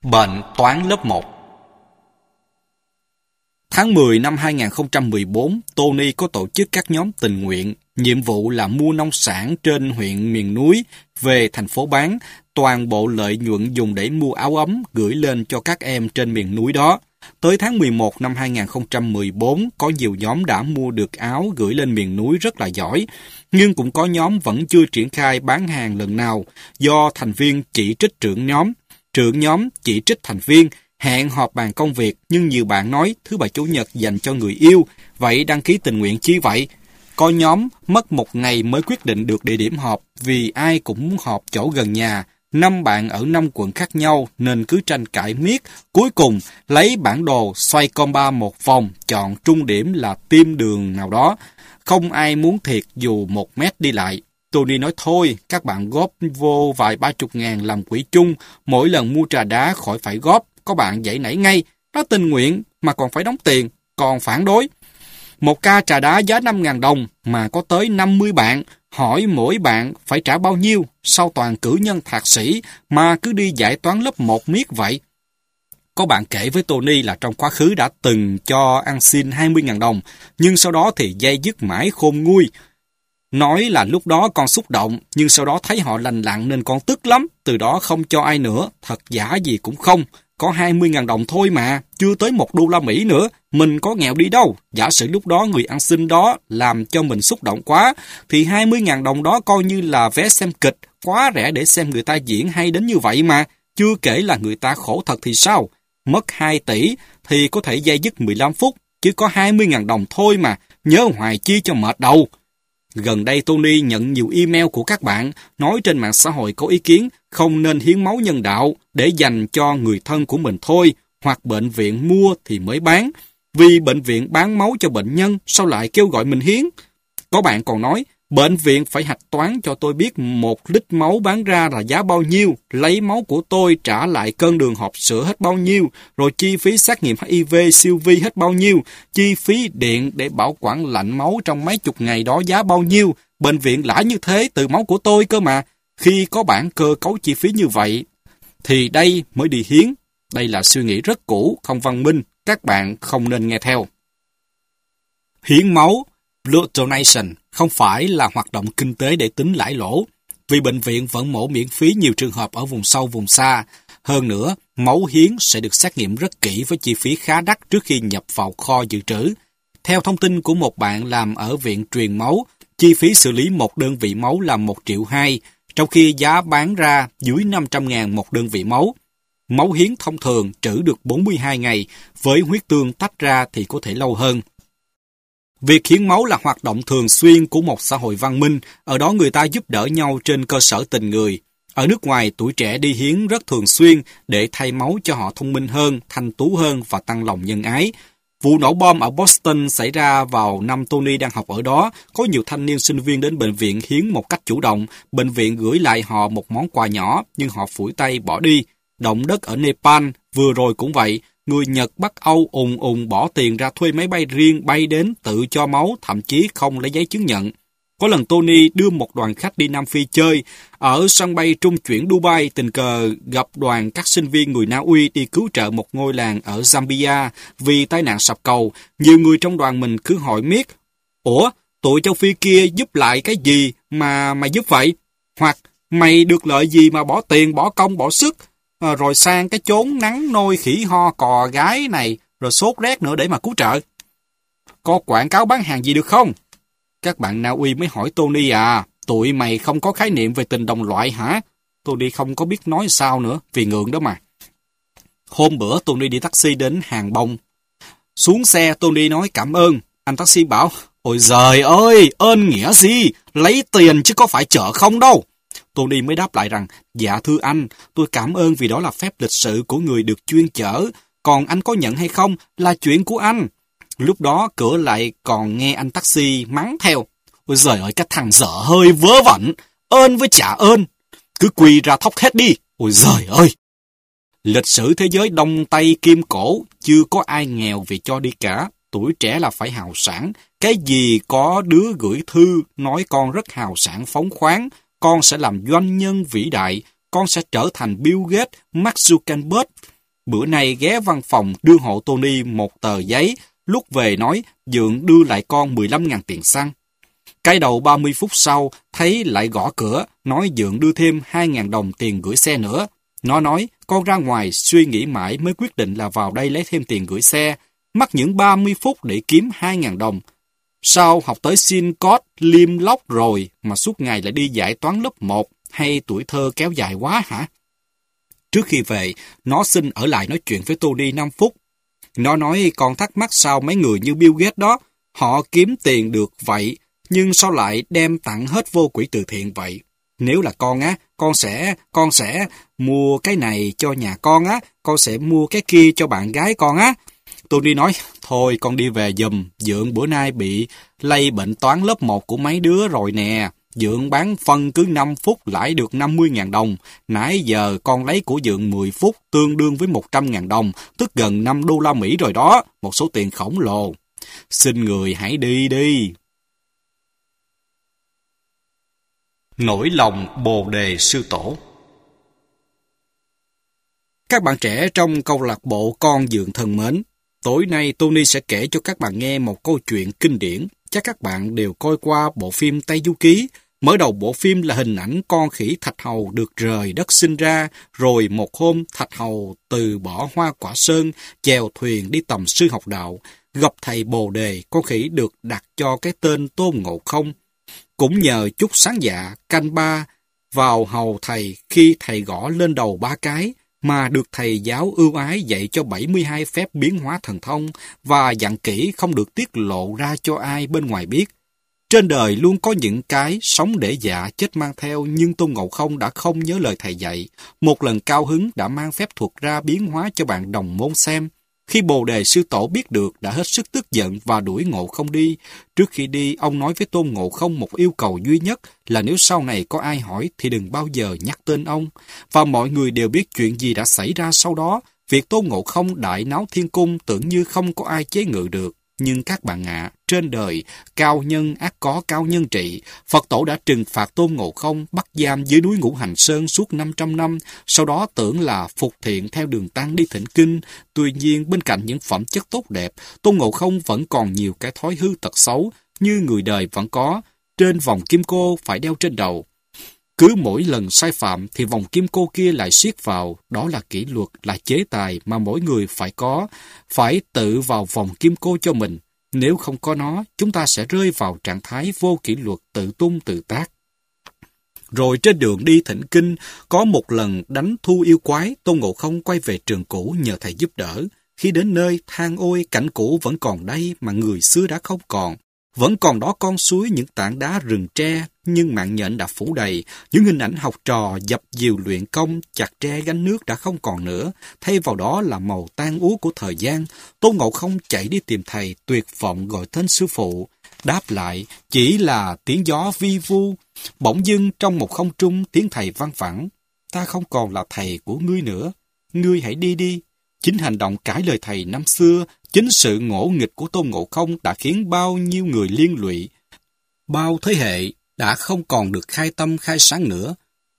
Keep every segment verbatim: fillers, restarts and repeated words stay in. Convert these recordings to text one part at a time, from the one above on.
Bệnh toán lớp một. Tháng mười năm hai nghìn không trăm mười bốn, Tony có tổ chức các nhóm tình nguyện. Nhiệm vụ là mua nông sản trên huyện miền núi về thành phố bán. Toàn bộ lợi nhuận dùng để mua áo ấm gửi lên cho các em trên miền núi đó. Tới tháng mười một năm hai nghìn không trăm mười bốn, có nhiều nhóm đã mua được áo gửi lên miền núi rất là giỏi. Nhưng cũng có nhóm vẫn chưa triển khai bán hàng lần nào do thành viên chỉ trích trưởng nhóm. Trưởng nhóm chỉ trích thành viên, hẹn họp bàn công việc, nhưng nhiều bạn nói thứ bảy chủ nhật dành cho người yêu, vậy đăng ký tình nguyện chi vậy? Có nhóm mất một ngày mới quyết định được địa điểm họp vì ai cũng muốn họp chỗ gần nhà. Năm bạn ở năm quận khác nhau nên cứ tranh cãi miết. Cuối cùng lấy bản đồ xoay comba một vòng, chọn trung điểm là tim đường nào đó. Không ai muốn thiệt dù một mét đi lại. Tony nói thôi, các bạn góp vô vài ba chục ngàn làm quỹ chung, mỗi lần mua trà đá khỏi phải góp. Có bạn dậy nảy ngay, nó tình nguyện mà còn phải đóng tiền, còn phản đối. Một ca trà đá giá năm ngàn đồng mà có tới năm mươi bạn, hỏi mỗi bạn phải trả bao nhiêu, sao toàn cử nhân thạc sĩ mà cứ đi dạy toán lớp một miết vậy. Có bạn kể với Tony là trong quá khứ đã từng cho ăn xin hai mươi ngàn đồng, nhưng sau đó thì dây dứt mãi khôn nguôi. Nói là lúc đó con xúc động, nhưng sau đó thấy họ lành lặn nên con tức lắm, từ đó không cho ai nữa, thật giả gì cũng không. Có hai mươi ngàn đồng thôi mà, chưa tới một đô la Mỹ nữa, mình có nghèo đi đâu. Giả sử lúc đó người ăn xin đó làm cho mình xúc động quá, thì hai mươi ngàn đồng đó coi như là vé xem kịch, quá rẻ để xem người ta diễn hay đến như vậy mà. Chưa kể là người ta khổ thật thì sao? Mất hai tỷ thì có thể dây dứt mười lăm phút, chứ có hai mươi ngàn đồng thôi mà, nhớ hoài chi cho mệt đầu. Gần đây Tony nhận nhiều email của các bạn nói trên mạng xã hội có ý kiến không nên hiến máu nhân đạo để dành cho người thân của mình thôi, hoặc bệnh viện mua thì mới bán. Vì bệnh viện bán máu cho bệnh nhân, sao lại kêu gọi mình hiến? Có bạn còn nói, bệnh viện phải hạch toán cho tôi biết một lít máu bán ra là giá bao nhiêu, lấy máu của tôi trả lại cân đường hộp sữa hết bao nhiêu, rồi chi phí xét nghiệm H I V siêu vi hết bao nhiêu, chi phí điện để bảo quản lạnh máu trong mấy chục ngày đó giá bao nhiêu, bệnh viện lãi như thế từ máu của tôi cơ mà. Khi có bảng cơ cấu chi phí như vậy, thì đây mới đi hiến. Đây là suy nghĩ rất cũ, không văn minh, các bạn không nên nghe theo. Hiến máu, blood donation, không phải là hoạt động kinh tế để tính lãi lỗ, vì bệnh viện vẫn mổ miễn phí nhiều trường hợp ở vùng sâu vùng xa. Hơn nữa, máu hiến sẽ được xét nghiệm rất kỹ với chi phí khá đắt trước khi nhập vào kho dự trữ. Theo thông tin của một bạn làm ở viện truyền máu, chi phí xử lý một đơn vị máu là một triệu hai, trong khi giá bán ra dưới năm trăm ngàn một đơn vị máu. Máu hiến thông thường trữ được bốn mươi hai ngày, với huyết tương tách ra thì có thể lâu hơn. Việc hiến máu là hoạt động thường xuyên của một xã hội văn minh, ở đó người ta giúp đỡ nhau trên cơ sở tình người. Ở nước ngoài, tuổi trẻ đi hiến rất thường xuyên để thay máu cho họ thông minh hơn, thanh tú hơn và tăng lòng nhân ái. Vụ nổ bom ở Boston xảy ra vào năm Tony đang học ở đó, có nhiều thanh niên sinh viên đến bệnh viện hiến một cách chủ động. Bệnh viện gửi lại họ một món quà nhỏ, nhưng họ phủi tay bỏ đi. Động đất ở Nepal vừa rồi cũng vậy. Người Nhật, Bắc Âu ùn ùn bỏ tiền ra thuê máy bay riêng bay đến tự cho máu, thậm chí không lấy giấy chứng nhận. Có lần Tony đưa một đoàn khách đi Nam Phi chơi. Ở sân bay trung chuyển Dubai, tình cờ gặp đoàn các sinh viên người Na Uy đi cứu trợ một ngôi làng ở Zambia vì tai nạn sập cầu. Nhiều người trong đoàn mình cứ hỏi miết, ủa, tụi châu Phi kia giúp lại cái gì mà mày giúp vậy? Hoặc, mày được lợi gì mà bỏ tiền, bỏ công, bỏ sức? À, rồi sang cái chốn nắng nôi khỉ ho cò gái này, rồi sốt rét nữa để mà cứu trợ. Có quảng cáo bán hàng gì được không? Các bạn Na Uy mới hỏi Tony à, tụi mày không có khái niệm về tình đồng loại hả? Tony không có biết nói sao nữa, vì ngượng đó mà. Hôm bữa Tony đi taxi đến Hàng Bông. Xuống xe Tony nói cảm ơn. Anh taxi bảo, ôi giời ơi, ơn nghĩa gì? Lấy tiền chứ có phải chợ không đâu. Tony mới đáp lại rằng, dạ thưa anh, tôi cảm ơn vì đó là phép lịch sự của người được chuyên chở, còn anh có nhận hay không là chuyện của anh. Lúc đó cửa lại còn nghe anh taxi mắng theo, ôi giời ơi cái thằng dở hơi vớ vẩn, ơn với trả ơn, cứ quỳ ra thóc hết đi, ôi giời ơi. Lịch sử thế giới Đông Tây Kim Cổ, chưa có ai nghèo vì cho đi cả, tuổi trẻ là phải hào sảng, cái gì có đứa gửi thư nói con rất hào sảng phóng khoáng, con sẽ làm doanh nhân vĩ đại, con sẽ trở thành Bill Gates, Mark Zuckerberg. Bữa nay ghé văn phòng đưa hộ Tony một tờ giấy, lúc về nói Dượng đưa lại con mười lăm ngàn tiền xăng. Cái đầu ba mươi phút sau, thấy lại gõ cửa, nói Dượng đưa thêm hai ngàn đồng tiền gửi xe nữa. Nó nói, con ra ngoài suy nghĩ mãi mới quyết định là vào đây lấy thêm tiền gửi xe, mất những ba mươi phút để kiếm hai ngàn đồng. Sao học tới xin code liêm lóc rồi mà suốt ngày lại đi dạy toán lớp một, hay tuổi thơ kéo dài quá hả? Trước khi về, nó xin ở lại nói chuyện với Tony năm phút. Nó nói con thắc mắc sao mấy người như Bill Gates đó, họ kiếm tiền được vậy, nhưng sao lại đem tặng hết vô quỹ từ thiện vậy? Nếu là con á, con sẽ, con sẽ mua cái này cho nhà con á, con sẽ mua cái kia cho bạn gái con á. Tony nói, thôi con đi về giùm, Dượng bữa nay bị lây bệnh toán lớp một của mấy đứa rồi nè. Dượng bán phân cứ năm phút lãi được năm mươi ngàn đồng. Nãy giờ con lấy của Dượng mười phút tương đương với một trăm ngàn đồng, tức gần năm đô la Mỹ rồi đó, một số tiền khổng lồ. Xin người hãy đi đi. Nỗi lòng Bồ Đề Sư Tổ. Các bạn trẻ trong câu lạc bộ Con Dượng thân mến, tối nay Tony sẽ kể cho các bạn nghe một câu chuyện kinh điển. Chắc các bạn đều coi qua bộ phim Tây Du Ký. Mở đầu bộ phim là hình ảnh con khỉ Thạch Hầu được rời đất sinh ra, rồi một hôm Thạch Hầu từ bỏ hoa quả sơn, chèo thuyền đi tầm sư học đạo, gặp thầy Bồ Đề, con khỉ được đặt cho cái tên Tôn Ngộ Không. Cũng nhờ chút sáng dạ, canh ba vào hầu thầy khi thầy gõ lên đầu ba cái, mà được thầy giáo ưu ái dạy cho bảy mươi hai phép biến hóa thần thông và dặn kỹ không được tiết lộ ra cho ai bên ngoài biết. Trên đời luôn có những cái sống để dạ chết mang theo, nhưng Tôn Ngộ Không đã không nhớ lời thầy dạy. Một lần cao hứng đã mang phép thuật ra biến hóa cho bạn đồng môn xem. Khi Bồ Đề Sư Tổ biết được đã hết sức tức giận và đuổi Ngộ Không đi. Trước khi đi, ông nói với Tôn Ngộ Không một yêu cầu duy nhất là nếu sau này có ai hỏi thì đừng bao giờ nhắc tên ông. Và mọi người đều biết chuyện gì đã xảy ra sau đó. Việc Tôn Ngộ Không đại náo thiên cung tưởng như không có ai chế ngự được. Nhưng các bạn ạ, à, trên đời, cao nhân ắt có cao nhân trị. Phật Tổ đã trừng phạt Tôn Ngộ Không bắt giam dưới núi Ngũ Hành Sơn suốt năm trăm năm, sau đó tưởng là phục thiện theo đường tăng đi thỉnh kinh. Tuy nhiên, bên cạnh những phẩm chất tốt đẹp, Tôn Ngộ Không vẫn còn nhiều cái thói hư tật xấu, như người đời vẫn có. Trên vòng kim cô phải đeo trên đầu. Cứ mỗi lần sai phạm thì vòng kim cô kia lại siết vào, đó là kỷ luật, là chế tài mà mỗi người phải có, phải tự vào vòng kim cô cho mình. Nếu không có nó, chúng ta sẽ rơi vào trạng thái vô kỷ luật, tự tung tự tác. Rồi trên đường đi thỉnh kinh, có một lần đánh thu yêu quái, Tôn Ngộ Không quay về trường cũ nhờ thầy giúp đỡ. Khi đến nơi, than ôi cảnh cũ vẫn còn đây mà người xưa đã không còn. Vẫn còn đó con suối, những tảng đá rừng tre, nhưng mạng nhện đã phủ đầy. Những hình ảnh học trò dập dìu luyện công, chặt tre gánh nước đã không còn nữa. Thay vào đó là màu tan úa của thời gian. Tôn Ngộ Không chạy đi tìm thầy, tuyệt vọng gọi tên sư phụ. Đáp lại chỉ là tiếng gió vi vu. Bỗng dưng trong một không trung tiếng thầy vang vẳng. Ta không còn là thầy của ngươi nữa. Ngươi hãy đi đi. Chính hành động cãi lời thầy năm xưa, chính sự ngỗ nghịch của Tôn Ngộ Không đã khiến bao nhiêu người liên lụy. Bao thế hệ đã không còn được khai tâm khai sáng nữa.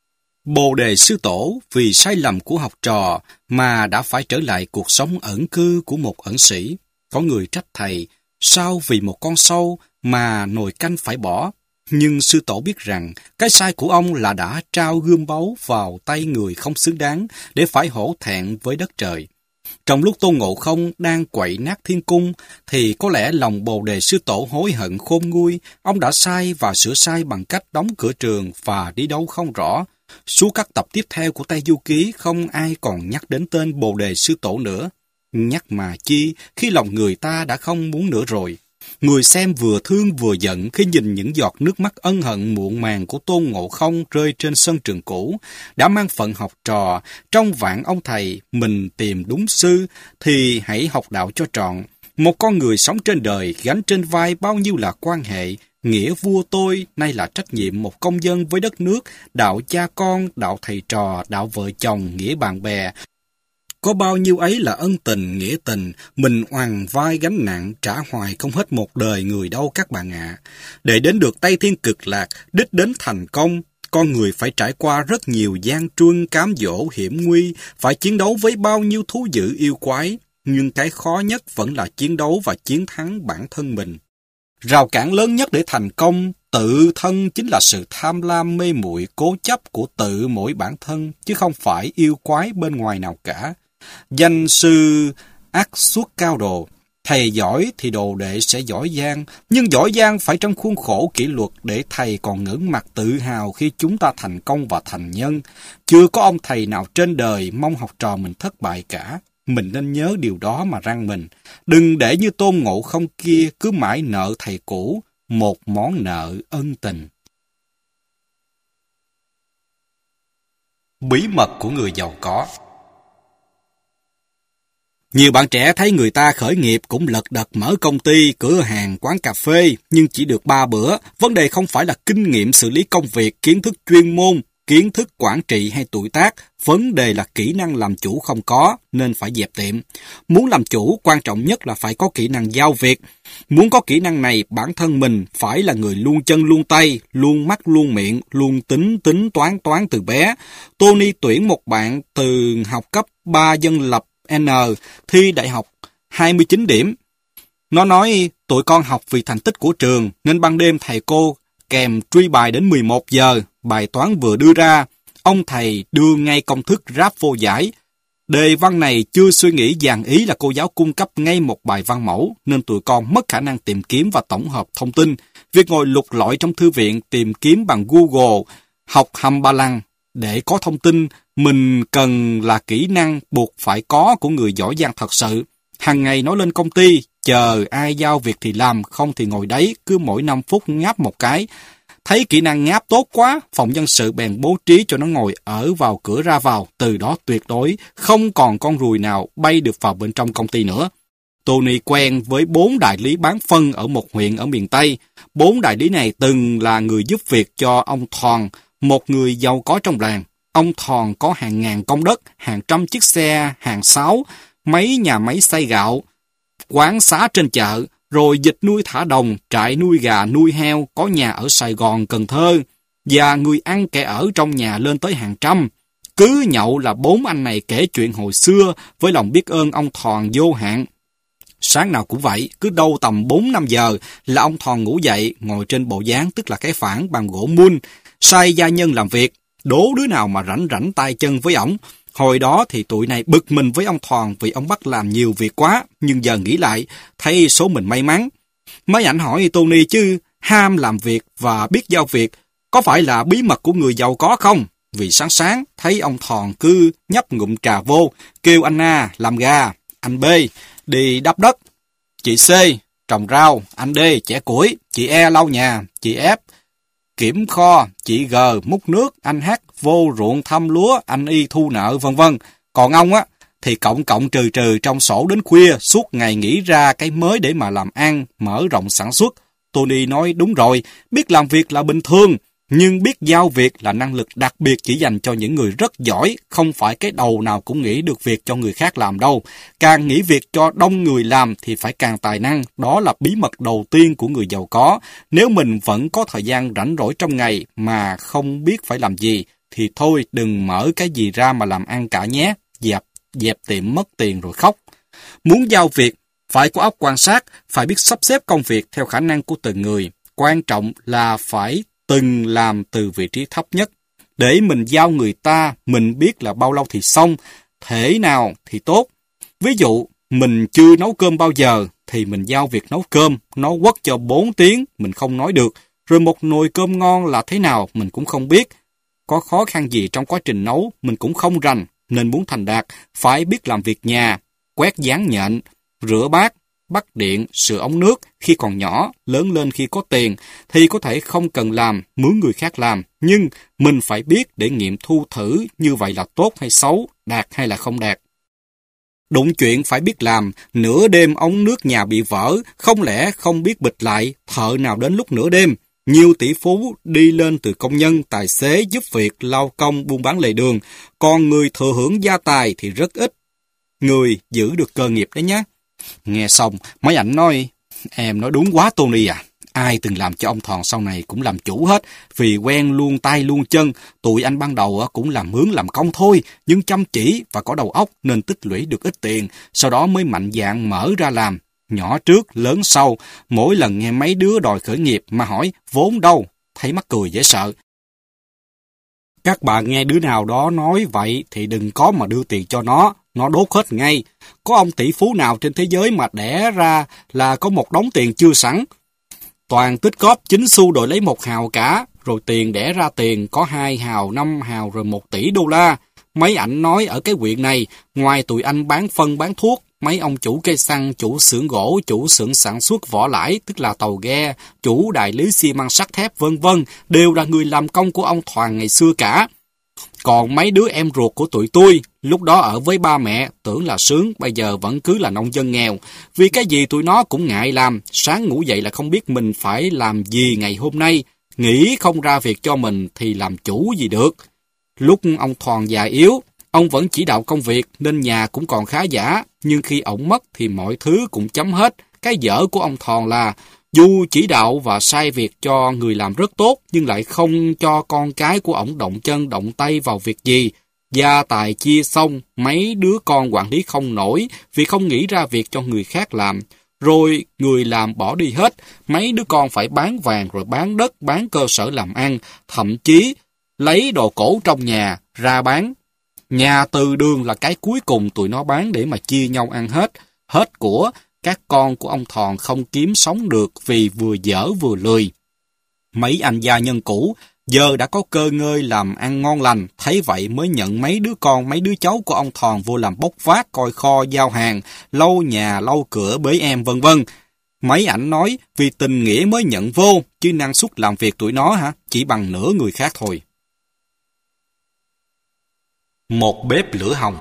Bồ Đề Sư Tổ vì sai lầm của học trò mà đã phải trở lại cuộc sống ẩn cư của một ẩn sĩ. Có người trách thầy, sao vì một con sâu mà nồi canh phải bỏ? Nhưng Sư Tổ biết rằng cái sai của ông là đã trao gươm báu vào tay người không xứng đáng để phải hổ thẹn với đất trời. Trong lúc Tôn Ngộ Không đang quậy nát thiên cung, thì có lẽ lòng Bồ Đề Sư Tổ hối hận khôn nguôi. Ông đã sai và sửa sai bằng cách đóng cửa trường và đi đâu không rõ. Suốt các tập tiếp theo của Tây Du Ký, không ai còn nhắc đến tên Bồ Đề Sư Tổ nữa. Nhắc mà chi, khi lòng người ta đã không muốn nữa rồi. Người xem vừa thương vừa giận khi nhìn những giọt nước mắt ân hận muộn màng của Tôn Ngộ Không rơi trên sân trường cũ. Đã mang phận học trò, trong vạn ông thầy, mình tìm đúng sư, thì hãy học đạo cho trọn. Một con người sống trên đời, gánh trên vai bao nhiêu là quan hệ, nghĩa vua tôi, nay là trách nhiệm một công dân với đất nước, đạo cha con, đạo thầy trò, đạo vợ chồng, nghĩa bạn bè. Có bao nhiêu ấy là ân tình, nghĩa tình, mình oằn vai gánh nặng, trả hoài không hết một đời người đâu các bạn ạ. À. Để đến được Tây Thiên Cực Lạc, đích đến thành công, con người phải trải qua rất nhiều gian truân cám dỗ hiểm nguy, phải chiến đấu với bao nhiêu thú dữ yêu quái, nhưng cái khó nhất vẫn là chiến đấu và chiến thắng bản thân mình. Rào cản lớn nhất để thành công tự thân chính là sự tham lam mê muội cố chấp của tự mỗi bản thân, chứ không phải yêu quái bên ngoài nào cả. Danh sư ắt xuất cao đồ, thầy giỏi thì đồ đệ sẽ giỏi giang, nhưng giỏi giang phải trong khuôn khổ kỷ luật để thầy còn ngẩng mặt tự hào khi chúng ta thành công và thành nhân. Chưa có ông thầy nào trên đời mong học trò mình thất bại cả. Mình nên nhớ điều đó mà răng mình. Đừng để như Tôn Ngộ Không kia cứ mãi nợ thầy cũ một món nợ ân tình. Bí mật của người giàu có. Nhiều bạn trẻ thấy người ta khởi nghiệp cũng lật đật mở công ty, cửa hàng, quán cà phê, nhưng chỉ được ba bữa. Vấn đề không phải là kinh nghiệm xử lý công việc, kiến thức chuyên môn, kiến thức quản trị hay tuổi tác. Vấn đề là kỹ năng làm chủ không có, nên phải dẹp tiệm. Muốn làm chủ, quan trọng nhất là phải có kỹ năng giao việc. Muốn có kỹ năng này, bản thân mình phải là người luôn chân luôn tay, luôn mắt luôn miệng, luôn tính tính toán toán từ bé. Tony tuyển một bạn từ học cấp ba dân lập N, thi đại học hai mươi chín điểm. Nó nói tụi con học vì thành tích của trường, nên ban đêm thầy cô kèm truy bài đến mười một giờ, bài toán vừa đưa ra, ông thầy đưa ngay công thức ráp vô giải. Đề văn này chưa suy nghĩ dàn ý là cô giáo cung cấp ngay một bài văn mẫu, nên tụi con mất khả năng tìm kiếm và tổng hợp thông tin. Việc ngồi lục lọi trong thư viện tìm kiếm bằng Google, học hầm ba lăng để có thông tin mình cần là kỹ năng buộc phải có của người giỏi giang thật sự. Hàng ngày nói lên công ty, chờ ai giao việc thì làm, không thì ngồi đấy, cứ mỗi năm phút ngáp một cái. Thấy kỹ năng ngáp tốt quá, phòng nhân sự bèn bố trí cho nó ngồi ở vào cửa ra vào, từ đó tuyệt đối không còn con ruồi nào bay được vào bên trong công ty nữa. Tony quen với bốn đại lý bán phân ở một huyện ở miền Tây. Bốn đại lý này từng là người giúp việc cho ông Thòn, một người giàu có trong làng. Ông Thòn có hàng ngàn công đất, hàng trăm chiếc xe, hàng sáo, mấy nhà máy xay gạo, quán xá trên chợ, rồi dịch nuôi thả đồng, trại nuôi gà, nuôi heo, có nhà ở Sài Gòn, Cần Thơ, và người ăn kẻ ở trong nhà lên tới hàng trăm. Cứ nhậu là bốn anh này kể chuyện hồi xưa với lòng biết ơn ông Thòn vô hạn. Sáng nào cũng vậy, cứ đâu tầm bốn năm giờ là ông Thòn ngủ dậy, ngồi trên bộ dáng tức là cái phản bằng gỗ mun, sai gia nhân làm việc, đố đứa nào mà rảnh rảnh tay chân với ổng. Hồi đó thì tụi này bực mình với ông Thòn vì ông bắt làm nhiều việc quá, nhưng giờ nghĩ lại, thấy số mình may mắn. Mấy ảnh hỏi Tony chứ, ham làm việc và biết giao việc, có phải là bí mật của người giàu có không? Vì sáng sáng, thấy ông Thòn cứ nhấp ngụm trà vô, kêu anh A làm gà, anh B đi đắp đất, chị C trồng rau, anh D chẻ củi, chị E lau nhà, chị F kiểm kho, chị G múc nước, anh H vô ruộng thăm lúa, anh Y thu nợ, vân vân. Còn ông á thì cộng cộng trừ trừ trong sổ đến khuya, suốt ngày nghĩ ra cái mới để mà làm ăn, mở rộng sản xuất. Tony nói đúng rồi, biết làm việc là bình thường, nhưng biết giao việc là năng lực đặc biệt chỉ dành cho những người rất giỏi, không phải cái đầu nào cũng nghĩ được việc cho người khác làm đâu. Càng nghĩ việc cho đông người làm thì phải càng tài năng, đó là bí mật đầu tiên của người giàu có. Nếu mình vẫn có thời gian rảnh rỗi trong ngày mà không biết phải làm gì, thì thôi đừng mở cái gì ra mà làm ăn cả nhé, dẹp, dẹp tiệm mất tiền rồi khóc. Muốn giao việc, phải có óc quan sát, phải biết sắp xếp công việc theo khả năng của từng người. Quan trọng là phải từng làm từ vị trí thấp nhất. Để mình giao người ta, mình biết là bao lâu thì xong, thể nào thì tốt. Ví dụ, mình chưa nấu cơm bao giờ, thì mình giao việc nấu cơm, nó quất cho bốn tiếng, mình không nói được. Rồi một nồi cơm ngon là thế nào, mình cũng không biết. Có khó khăn gì trong quá trình nấu, mình cũng không rành, nên muốn thành đạt, phải biết làm việc nhà, quét dán nhện, rửa bát, bắt điện, sửa ống nước khi còn nhỏ, lớn lên khi có tiền, thì có thể không cần làm, mướn người khác làm, nhưng mình phải biết để nghiệm thu thử như vậy là tốt hay xấu, đạt hay là không đạt. Đụng chuyện phải biết làm, nửa đêm ống nước nhà bị vỡ, không lẽ không biết bịt lại, thợ nào đến lúc nửa đêm. Nhiều tỷ phú đi lên từ công nhân, tài xế, giúp việc, lao công, buôn bán lề đường, còn người thừa hưởng gia tài thì rất ít. Người giữ được cơ nghiệp đấy nhé. Nghe xong, mấy ảnh nói, em nói đúng quá Tony à, Ai từng làm cho ông Thòn sau này cũng làm chủ hết, vì quen luôn tay luôn chân. Tụi anh ban đầu cũng làm mướn làm công thôi, nhưng chăm chỉ và có đầu óc nên tích lũy được ít tiền, sau đó mới mạnh dạn mở ra làm. Nhỏ trước, lớn sau, mỗi lần nghe mấy đứa đòi khởi nghiệp mà hỏi vốn đâu, thấy mắc cười dễ sợ. Các bạn nghe đứa nào đó nói vậy thì đừng có mà đưa tiền cho nó, nó đốt hết ngay. Có ông tỷ phú nào trên thế giới mà đẻ ra là có một đống tiền chưa sẵn. Toàn tích góp chín xu đổi lấy một hào cả, rồi tiền đẻ ra tiền có hai hào, năm hào rồi một tỷ đô la. Mấy ảnh nói ở cái huyện này, ngoài tụi anh bán phân bán thuốc, mấy ông chủ cây xăng, chủ xưởng gỗ, chủ xưởng sản xuất vỏ lãi, tức là tàu ghe, chủ đại lý xi măng sắt thép vân vân đều là người làm công của ông Thoàn ngày xưa cả. Còn mấy đứa em ruột của tụi tôi, lúc đó ở với ba mẹ, tưởng là sướng, bây giờ vẫn cứ là nông dân nghèo. Vì cái gì tụi nó cũng ngại làm, sáng ngủ dậy là không biết mình phải làm gì ngày hôm nay, nghĩ không ra việc cho mình thì làm chủ gì được. Lúc ông Thoàn già yếu, ông vẫn chỉ đạo công việc nên nhà cũng còn khá giả, nhưng khi ổng mất thì mọi thứ cũng chấm hết. Cái dở của ông Thoàn là dù chỉ đạo và sai việc cho người làm rất tốt, nhưng lại không cho con cái của ổng động chân động tay vào việc gì. Gia tài chia xong, mấy đứa con quản lý không nổi vì không nghĩ ra việc cho người khác làm. Rồi người làm bỏ đi hết, mấy đứa con phải bán vàng rồi bán đất, bán cơ sở làm ăn, thậm chí lấy đồ cổ trong nhà ra bán. Nhà từ đường là cái cuối cùng tụi nó bán để mà chia nhau ăn hết. Hết của, các con của ông Thòn không kiếm sống được vì vừa dở vừa lười. Mấy anh gia nhân cũ giờ đã có cơ ngơi làm ăn ngon lành, thấy vậy mới nhận mấy đứa con, mấy đứa cháu của ông Thòn vô làm bốc vác, coi kho, giao hàng, lau nhà, lau cửa, bế em vân vân. Mấy ảnh nói vì tình nghĩa mới nhận vô, chứ năng suất làm việc tụi nó hả, chỉ bằng nửa người khác thôi. Một bếp lửa hồng.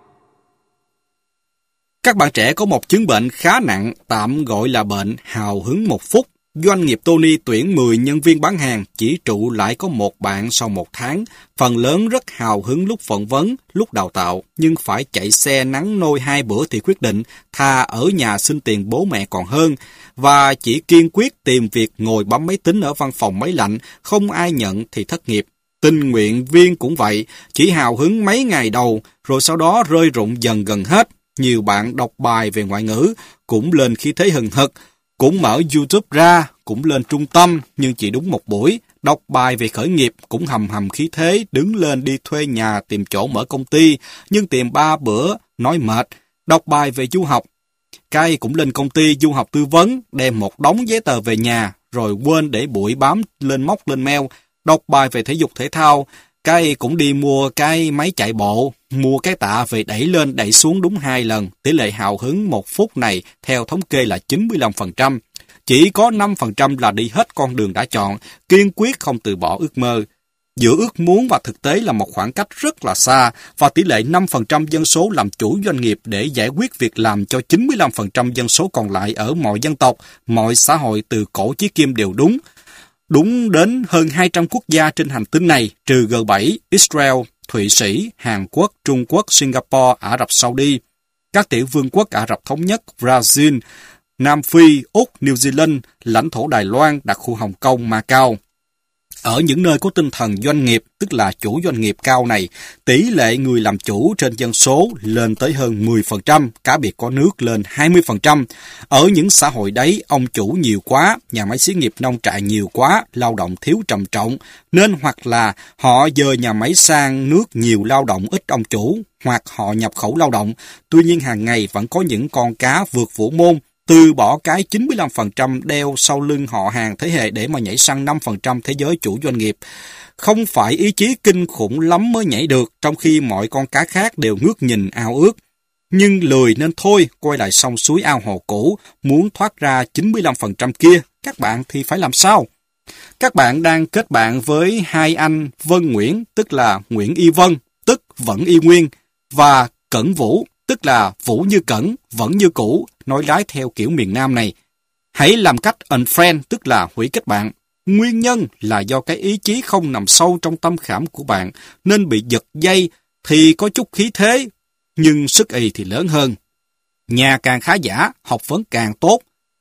Các bạn trẻ có một chứng bệnh khá nặng, tạm gọi là bệnh hào hứng một phút. Doanh nghiệp Tony tuyển mười nhân viên bán hàng, chỉ trụ lại có một bạn sau một tháng. Phần lớn rất hào hứng lúc phỏng vấn, lúc đào tạo, nhưng phải chạy xe nắng nôi hai bữa thì quyết định thà ở nhà xin tiền bố mẹ còn hơn. Và chỉ kiên quyết tìm việc ngồi bấm máy tính ở văn phòng máy lạnh, không ai nhận thì thất nghiệp. Tình nguyện viên cũng vậy, chỉ hào hứng mấy ngày đầu, rồi sau đó rơi rụng dần gần hết. Nhiều bạn đọc bài về ngoại ngữ, cũng lên khí thế hừng hực, cũng mở YouTube ra, cũng lên trung tâm, nhưng chỉ đúng một buổi. Đọc bài về khởi nghiệp, cũng hầm hầm khí thế, đứng lên đi thuê nhà tìm chỗ mở công ty, nhưng tìm ba bữa, nói mệt. Đọc bài về du học, cái cũng lên công ty du học tư vấn, đem một đống giấy tờ về nhà, rồi quên để bụi bám lên móc lên mail. Đọc bài về thể dục thể thao, cái cũng đi mua cái máy chạy bộ, mua cái tạ về đẩy lên đẩy xuống đúng hai lần. Tỷ lệ hào hứng một phút này theo thống kê là chín mươi lăm phần trăm. Chỉ có năm phần trăm là đi hết con đường đã chọn, kiên quyết không từ bỏ ước mơ. Giữa ước muốn và thực tế là một khoảng cách rất là xa, và tỷ lệ năm phần trăm dân số làm chủ doanh nghiệp để giải quyết việc làm cho chín mươi lăm phần trăm dân số còn lại ở mọi dân tộc, mọi xã hội từ cổ chí kim đều đúng. Đúng đến hơn hai trăm quốc gia trên hành tinh này, trừ G bảy, Israel, Thụy Sĩ, Hàn Quốc, Trung Quốc, Singapore, Ả Rập Saudi, các tiểu vương quốc Ả Rập Thống Nhất, Brazil, Nam Phi, Úc, New Zealand, lãnh thổ Đài Loan, đặc khu Hồng Kông, Macau. Ở những nơi có tinh thần doanh nghiệp, tức là chủ doanh nghiệp cao này, tỷ lệ người làm chủ trên dân số lên tới hơn mười phần trăm, cá biệt có nước lên hai mươi phần trăm. Ở những xã hội đấy, ông chủ nhiều quá, nhà máy xí nghiệp nông trại nhiều quá, lao động thiếu trầm trọng, nên hoặc là họ dời nhà máy sang nước nhiều lao động ít ông chủ, hoặc họ nhập khẩu lao động. Tuy nhiên hàng ngày vẫn có những con cá vượt vũ môn, từ bỏ cái chín mươi lăm phần trăm đeo sau lưng họ hàng thế hệ để mà nhảy sang năm phần trăm thế giới chủ doanh nghiệp. Không phải ý chí kinh khủng lắm mới nhảy được, trong khi mọi con cá khác đều ngước nhìn ao ước. Nhưng lười nên thôi, quay lại sông suối ao hồ cũ, muốn thoát ra chín mươi lăm phần trăm kia, các bạn thì phải làm sao? Các bạn đang kết bạn với hai anh Vân Nguyễn, tức là Nguyễn Y Vân, tức vẫn y nguyên, và Cẩn Vũ, tức là Vũ như Cẩn, vẫn như cũ, nói lái theo kiểu miền Nam này. Hãy làm cách unfriend, tức là hủy kết bạn. Nguyên nhân là do cái ý chí không nằm sâu trong tâm khảm của bạn, nên bị giật dây thì có chút khí thế, nhưng sức ì thì lớn hơn. Nhà càng khá giả, học vấn càng tốt.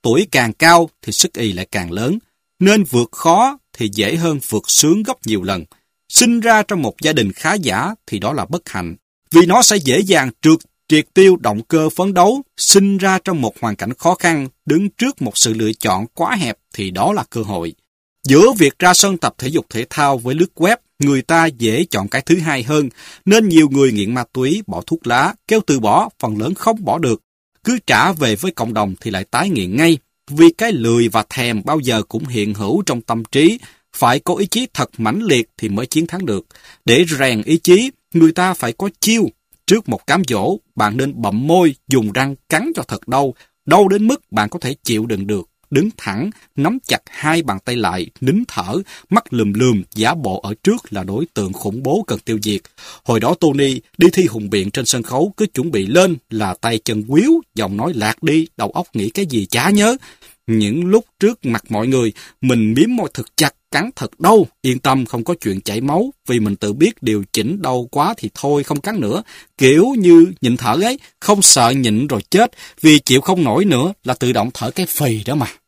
tuổi càng cao thì sức ì lại càng lớn, nên vượt khó thì dễ hơn vượt sướng gấp nhiều lần. Sinh ra trong một gia đình khá giả thì đó là bất hạnh, vì nó sẽ dễ dàng trượt triệt tiêu động cơ phấn đấu. Sinh ra trong một hoàn cảnh khó khăn, đứng trước một sự lựa chọn quá hẹp thì đó là cơ hội. Giữa việc ra sân tập thể dục thể thao với lướt web, người ta dễ chọn cái thứ hai hơn, nên nhiều người nghiện ma túy, bỏ thuốc lá, kêu từ bỏ, phần lớn không bỏ được. Cứ trả về với cộng đồng thì lại tái nghiện ngay, vì cái lười và thèm bao giờ cũng hiện hữu trong tâm trí. Phải có ý chí thật mãnh liệt thì mới chiến thắng được. Để rèn ý chí, người ta phải có chiêu. Trước một cám dỗ, bạn nên bậm môi, dùng răng cắn cho thật đau, đau đến mức bạn có thể chịu đựng được. Đứng thẳng, nắm chặt hai bàn tay lại, nín thở, mắt lườm lườm, giả bộ ở trước là đối tượng khủng bố cần tiêu diệt. Hồi đó Tony đi thi hùng biện trên sân khấu, cứ chuẩn bị lên là tay chân quýu, giọng nói lạc đi, đầu óc nghĩ cái gì chả nhớ. Những lúc trước mặt mọi người, mình miếm môi thật chặt, cắn thật đau, yên tâm không có chuyện chảy máu, vì mình tự biết điều chỉnh đau quá thì thôi không cắn nữa. Kiểu như nhịn thở ấy, không sợ nhịn rồi chết, vì chịu không nổi nữa là tự động thở cái phì đó mà.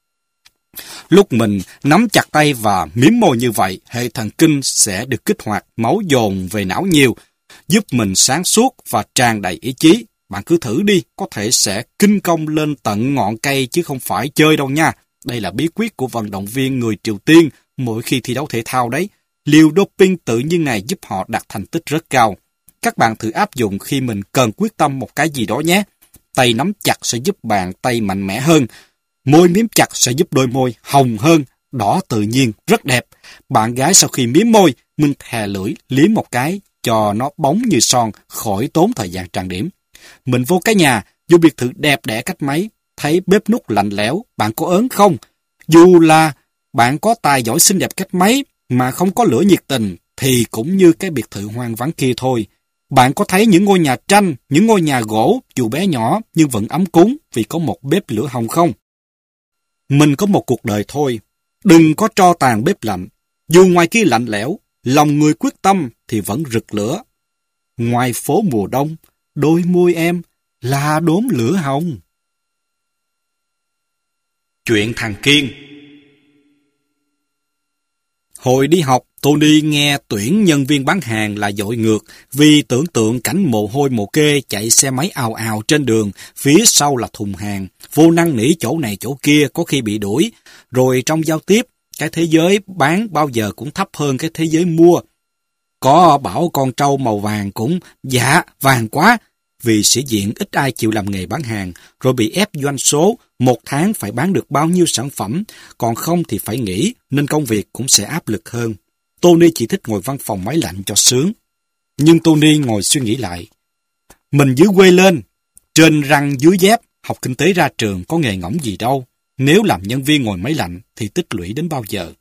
Lúc mình nắm chặt tay và miếm môi như vậy, hệ thần kinh sẽ được kích hoạt, máu dồn về não nhiều, giúp mình sáng suốt và tràn đầy ý chí. Bạn cứ thử đi, có thể sẽ kinh công lên tận ngọn cây chứ không phải chơi đâu nha. Đây là bí quyết của vận động viên người Triều Tiên mỗi khi thi đấu thể thao đấy. Liều doping tự nhiên này giúp họ đạt thành tích rất cao. Các bạn thử áp dụng khi mình cần quyết tâm một cái gì đó nhé. Tay nắm chặt sẽ giúp bàn tay mạnh mẽ hơn. Môi miếm chặt sẽ giúp đôi môi hồng hơn, đỏ tự nhiên, rất đẹp. Bạn gái sau khi miếm môi, mình thè lưỡi, liếm một cái, cho nó bóng như son, khỏi tốn thời gian trang điểm. Mình vô cái nhà, dù biệt thự đẹp đẽ cách mấy, thấy bếp núc lạnh lẽo, bạn có ớn không? Dù là bạn có tài giỏi xinh đẹp cách mấy, mà không có lửa nhiệt tình, thì cũng như cái biệt thự hoang vắng kia thôi. Bạn có thấy những ngôi nhà tranh, những ngôi nhà gỗ, dù bé nhỏ, nhưng vẫn ấm cúng vì có một bếp lửa hồng không? Mình có một cuộc đời thôi, đừng có tro tàn bếp lạnh. Dù ngoài kia lạnh lẽo, lòng người quyết tâm thì vẫn rực lửa. Ngoài phố mùa đông, đôi môi em là đốm lửa hồng. Chuyện thằng Kiên. Hồi đi học, Tony nghe tuyển nhân viên bán hàng là dội ngược, vì tưởng tượng cảnh mồ hôi mồ kê chạy xe máy ào ào trên đường, phía sau là thùng hàng, vô năn nỉ chỗ này chỗ kia, có khi bị đuổi. Rồi trong giao tiếp, cái thế giới bán bao giờ cũng thấp hơn cái thế giới mua. Có bảo con trâu màu vàng cũng, dạ, vàng quá, vì sĩ diện ít ai chịu làm nghề bán hàng, rồi bị ép doanh số, một tháng phải bán được bao nhiêu sản phẩm, còn không thì phải nghỉ, nên công việc cũng sẽ áp lực hơn. Tony chỉ thích ngồi văn phòng máy lạnh cho sướng. Nhưng Tony ngồi suy nghĩ lại. Mình dưới quê lên, trên răng dưới dép, học kinh tế ra trường có nghề ngỗng gì đâu. Nếu làm nhân viên ngồi máy lạnh thì tích lũy đến bao giờ?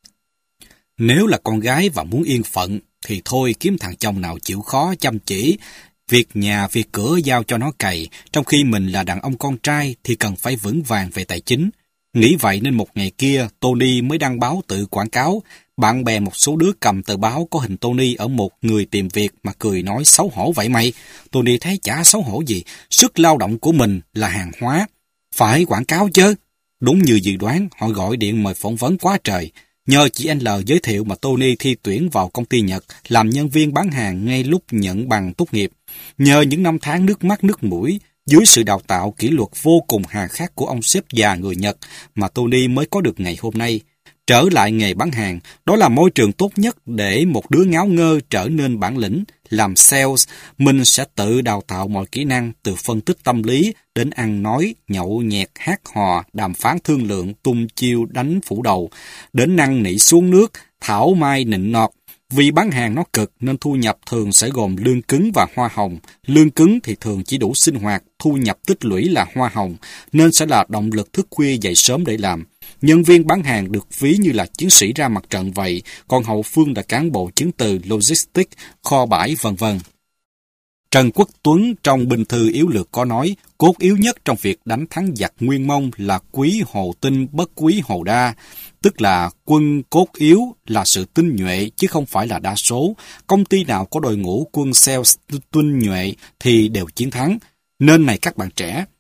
Nếu là con gái và muốn yên phận, thì thôi kiếm thằng chồng nào chịu khó chăm chỉ, việc nhà, việc cửa giao cho nó cày, trong khi mình là đàn ông con trai thì cần phải vững vàng về tài chính. Nghĩ vậy nên một ngày kia, Tony mới đăng báo tự quảng cáo. Bạn bè một số đứa cầm tờ báo có hình Tony ở một người tìm việc mà cười nói xấu hổ vậy mày. Tony thấy chả xấu hổ gì, sức lao động của mình là hàng hóa. Phải quảng cáo chứ. Đúng như dự đoán, họ gọi điện mời phỏng vấn quá trời. Nhờ chị N giới thiệu mà Tony thi tuyển vào công ty Nhật, làm nhân viên bán hàng ngay lúc nhận bằng tốt nghiệp. Nhờ những năm tháng nước mắt nước mũi, dưới sự đào tạo kỷ luật vô cùng hà khắc của ông sếp già người Nhật mà Tony mới có được ngày hôm nay. Trở lại nghề bán hàng, đó là môi trường tốt nhất để một đứa ngáo ngơ trở nên bản lĩnh. Làm sales, mình sẽ tự đào tạo mọi kỹ năng từ phân tích tâm lý đến ăn nói, nhậu nhẹt, hát hò, đàm phán thương lượng, tung chiêu đánh phủ đầu, đến năn nỉ xuống nước, thảo mai nịnh nọt. Vì bán hàng nó cực nên thu nhập thường sẽ gồm lương cứng và hoa hồng. Lương cứng thì thường chỉ đủ sinh hoạt, thu nhập tích lũy là hoa hồng, nên sẽ là động lực thức khuya dậy sớm để làm. Nhân viên bán hàng được ví như là chiến sĩ ra mặt trận vậy, còn hậu phương là cán bộ chứng từ, logistics, kho bãi, vân vân. Trần Quốc Tuấn trong binh thư yếu lược có nói, cốt yếu nhất trong việc đánh thắng giặc Nguyên Mông là quý hồ tinh bất quý hồ đa, tức là quân cốt yếu là sự tinh nhuệ chứ không phải là đa số. Công ty nào có đội ngũ quân sales tinh nhuệ thì đều chiến thắng. Nên này các bạn trẻ,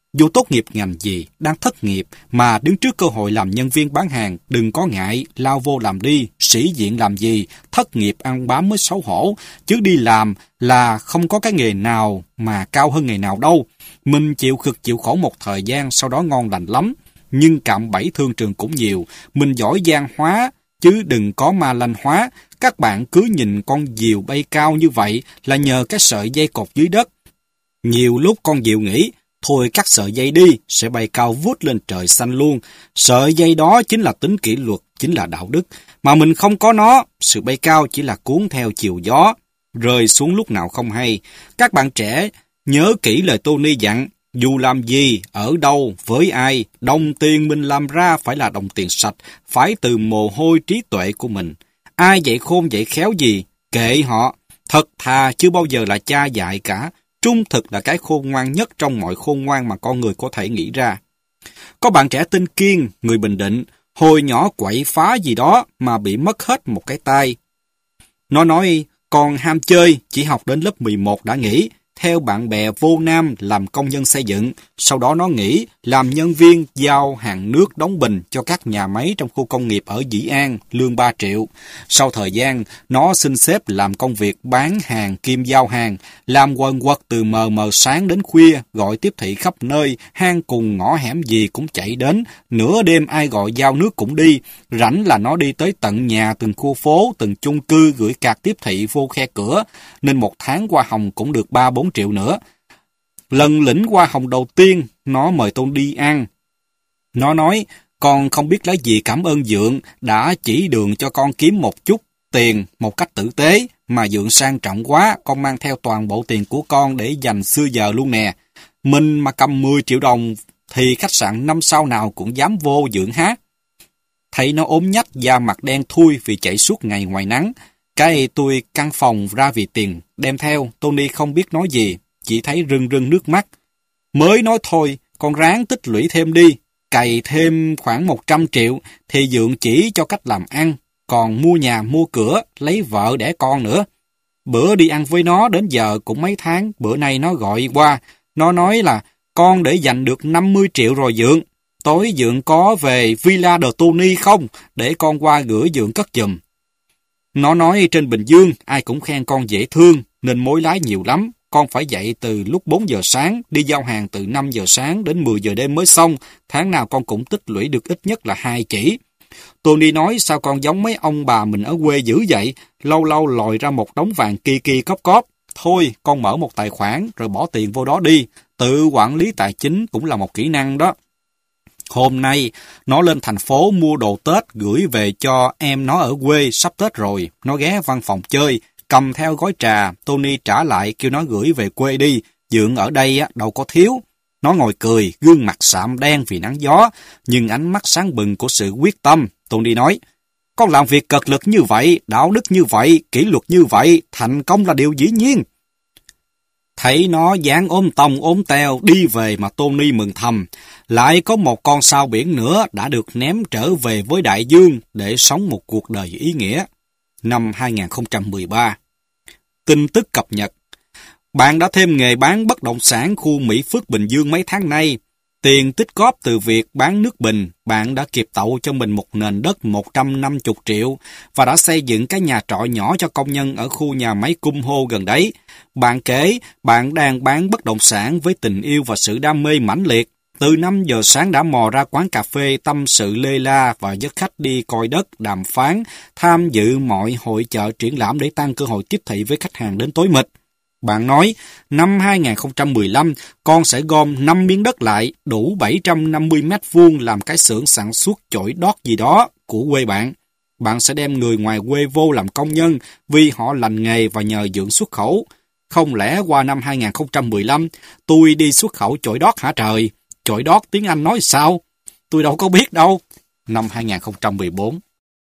Dù tốt nghiệp ngành gì, đang thất nghiệp mà đứng trước cơ hội làm nhân viên bán hàng, đừng có ngại, lao vô làm đi, sĩ diện làm gì, thất nghiệp ăn bám mới xấu hổ, chứ đi làm là không có cái nghề nào mà cao hơn nghề nào đâu. Mình chịu cực chịu khổ một thời gian, sau đó ngon lành lắm. Nhưng cạm bẫy thương trường cũng nhiều, mình giỏi giang hóa, chứ đừng có ma lanh hóa. Các bạn cứ nhìn con diều bay cao như vậy là nhờ cái sợi dây cột dưới đất. Nhiều lúc con diều nghĩ, thôi cắt sợi dây đi, sẽ bay cao vút lên trời xanh luôn. Sợi dây đó chính là tính kỷ luật, chính là đạo đức. Mà mình không có nó, sự bay cao chỉ là cuốn theo chiều gió, rơi xuống lúc nào không hay. Các bạn trẻ, nhớ kỹ lời Tony dặn, dù làm gì, ở đâu, với ai, đồng tiền mình làm ra phải là đồng tiền sạch, phải từ mồ hôi trí tuệ của mình. Ai dạy khôn dạy khéo gì, kệ họ. Thật thà chưa bao giờ là cha dạy cả. Trung thực là cái khôn ngoan nhất trong mọi khôn ngoan mà con người có thể nghĩ ra. Có bạn trẻ tên Kiên, người Bình Định, hồi nhỏ quậy phá gì đó mà bị mất hết một cái tay. Nó nói, còn ham chơi, chỉ học đến lớp mười một đã nghỉ, theo bạn bè vô Nam làm công nhân xây dựng, sau đó nó nghỉ làm nhân viên giao hàng nước đóng bình cho các nhà máy trong khu công nghiệp ở Dĩ An, lương ba triệu. Sau thời gian, nó xin sếp làm công việc bán hàng kim giao hàng, làm quần quật từ mờ mờ sáng đến khuya, gọi tiếp thị khắp nơi, hang cùng ngõ hẻm gì cũng chạy đến, nửa đêm ai gọi giao nước cũng đi, rảnh là nó đi tới tận nhà từng khu phố, từng chung cư gửi card tiếp thị vô khe cửa, nên một tháng hoa hồng cũng được ba bốn triệu nữa. Lần lĩnh hoa hồng đầu tiên, nó mời tôi đi ăn. Nó nói, con không biết lấy gì cảm ơn Dượng đã chỉ đường cho con kiếm một chút tiền một cách tử tế, mà Dượng sang trọng quá, con mang theo toàn bộ tiền của con để dành xưa giờ luôn nè. Mình mà cầm mười triệu đồng thì khách sạn năm sao nào cũng dám vô Dượng hát. Thấy nó ốm nhách, da mặt đen thui vì chạy suốt ngày ngoài nắng. Cái tôi căn phòng ra vì tiền, đem theo, Tony không biết nói gì, chỉ thấy rưng rưng nước mắt. Mới nói thôi, con ráng tích lũy thêm đi, cày thêm khoảng một trăm triệu, thì Dượng chỉ cho cách làm ăn, còn mua nhà, mua cửa, lấy vợ đẻ con nữa. Bữa đi ăn với nó đến giờ cũng mấy tháng, bữa nay nó gọi qua, nó nói là con để dành được năm mươi triệu rồi Dượng. Tối Dượng có về Villa de Tony không, để con qua gửi Dượng cất giùm. Nó nói trên Bình Dương ai cũng khen con dễ thương nên mối lái nhiều lắm. Con phải dậy từ lúc bốn giờ sáng, đi giao hàng từ năm giờ sáng đến mười giờ đêm mới xong. Tháng nào con cũng tích lũy được ít nhất là hai chỉ. Tony nói sao con giống mấy ông bà mình ở quê dữ vậy, lâu lâu lòi ra một đống vàng ki ki cóp cóp. Thôi con mở một tài khoản rồi bỏ tiền vô đó đi. Tự quản lý tài chính cũng là một kỹ năng đó. Hôm nay, nó lên thành phố mua đồ Tết gửi về cho em nó ở quê, sắp Tết rồi. Nó ghé văn phòng chơi, cầm theo gói trà, Tony trả lại kêu nó gửi về quê đi, Dượng ở đây á, đâu có thiếu. Nó ngồi cười, gương mặt sạm đen vì nắng gió, nhưng ánh mắt sáng bừng của sự quyết tâm. Tony nói, con làm việc cật lực như vậy, đạo đức như vậy, kỷ luật như vậy, thành công là điều dĩ nhiên. Thấy nó dáng ốm tông ốm teo đi về mà Tony mừng thầm. Lại có một con sao biển nữa đã được ném trở về với đại dương để sống một cuộc đời ý nghĩa. Năm hai không một ba. Tin tức cập nhật. Bạn đã thêm nghề bán bất động sản khu Mỹ Phước Bình Dương mấy tháng nay. Tiền tích góp từ việc bán nước bình, bạn đã kịp tậu cho mình một nền đất một trăm năm mươi triệu và đã xây dựng cái nhà trọ nhỏ cho công nhân ở khu nhà máy Cung Hô gần đấy. Bạn kể, bạn đang bán bất động sản với tình yêu và sự đam mê mãnh liệt. Từ năm giờ sáng đã mò ra quán cà phê tâm sự lê la và dắt khách đi coi đất, đàm phán, tham dự mọi hội chợ triển lãm để tăng cơ hội tiếp thị với khách hàng đến tối mịt. Bạn nói, năm hai không một lăm, con sẽ gom năm miếng đất lại, đủ bảy trăm năm mươi mét vuông làm cái xưởng sản xuất chổi đót gì đó của quê bạn. Bạn sẽ đem người ngoài quê vô làm công nhân vì họ lành nghề và nhờ Dượng xuất khẩu. Không lẽ qua năm hai không một lăm, tôi đi xuất khẩu chổi đót hả trời? Chổi đót tiếng Anh nói sao? Tôi đâu có biết đâu. Năm hai không một bốn.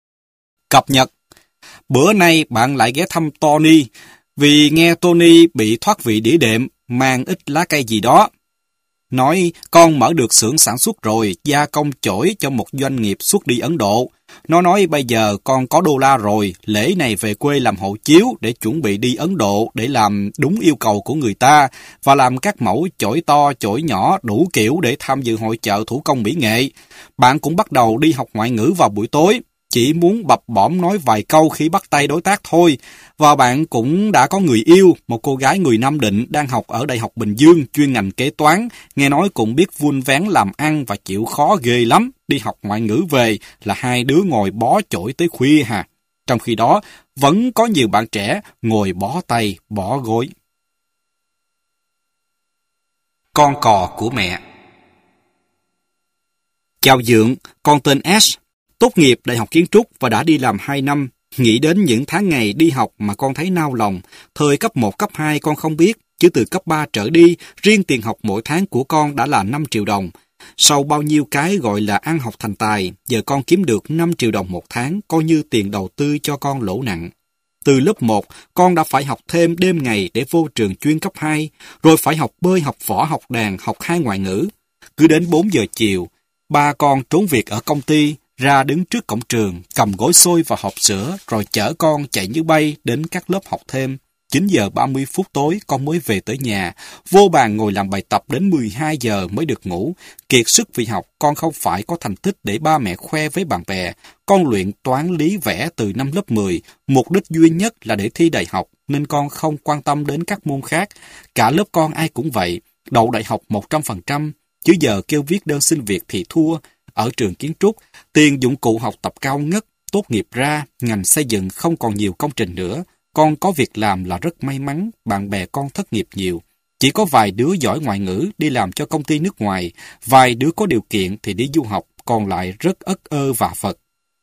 Cập nhật. Bữa nay bạn lại ghé thăm Tony, vì nghe Tony bị thoát vị đĩa đệm, mang ít lá cây gì đó. nói con mở được xưởng sản xuất rồi, gia công chổi cho một doanh nghiệp xuất đi Ấn Độ. Nó nói bây giờ con có đô la rồi, lễ này về quê làm hộ chiếu để chuẩn bị đi Ấn Độ để làm đúng yêu cầu của người ta và làm các mẫu chổi to, chổi nhỏ đủ kiểu để tham dự hội chợ thủ công mỹ nghệ. Bạn cũng bắt đầu đi học ngoại ngữ vào buổi tối, chỉ muốn bập bõm nói vài câu khi bắt tay đối tác thôi. Và bạn cũng đã có người yêu, một cô gái người Nam Định đang học ở Đại học Bình Dương chuyên ngành kế toán, nghe nói cũng biết vun vén làm ăn và chịu khó ghê lắm. Đi học ngoại ngữ về là hai đứa ngồi bó chổi tới khuya hà. Trong khi đó, vẫn có nhiều bạn trẻ ngồi bó tay, bó gối. Con cò của mẹ. Chào Dượng, con tên Ash, tốt nghiệp Đại học Kiến trúc và đã đi làm hai năm. Nghĩ đến những tháng ngày đi học mà con thấy nao lòng. Thời cấp một, cấp hai con không biết, chứ từ cấp ba trở đi, riêng tiền học mỗi tháng của con đã là năm triệu đồng. Sau bao nhiêu cái gọi là ăn học thành tài, giờ con kiếm được năm triệu đồng một tháng, coi như tiền đầu tư cho con lỗ nặng. Từ lớp một, con đã phải học thêm đêm ngày để vô trường chuyên cấp hai, rồi phải học bơi, học võ, học đàn, học hai ngoại ngữ. Cứ đến bốn giờ chiều, ba con trốn việc ở công ty, ra đứng trước cổng trường, cầm gói xôi và hộp sữa, rồi chở con chạy như bay đến các lớp học thêm. chín giờ ba mươi phút tối con mới về tới nhà, vô bàn ngồi làm bài tập đến mười hai giờ mới được ngủ. Kiệt sức vì học, con không phải có thành tích để ba mẹ khoe với bạn bè. Con luyện toán lý vẽ từ năm lớp mười, mục đích duy nhất là để thi đại học, nên con không quan tâm đến các môn khác. Cả lớp con ai cũng vậy, đậu đại học một trăm phần trăm, chứ giờ kêu viết đơn xin việc thì thua. Ở trường kiến trúc, tiền dụng cụ học tập cao ngất, tốt nghiệp ra, ngành xây dựng không còn nhiều công trình nữa. Con có việc làm là rất may mắn, bạn bè con thất nghiệp nhiều. Chỉ có vài đứa giỏi ngoại ngữ đi làm cho công ty nước ngoài, vài đứa có điều kiện thì đi du học, còn lại rất ất ơ và phật.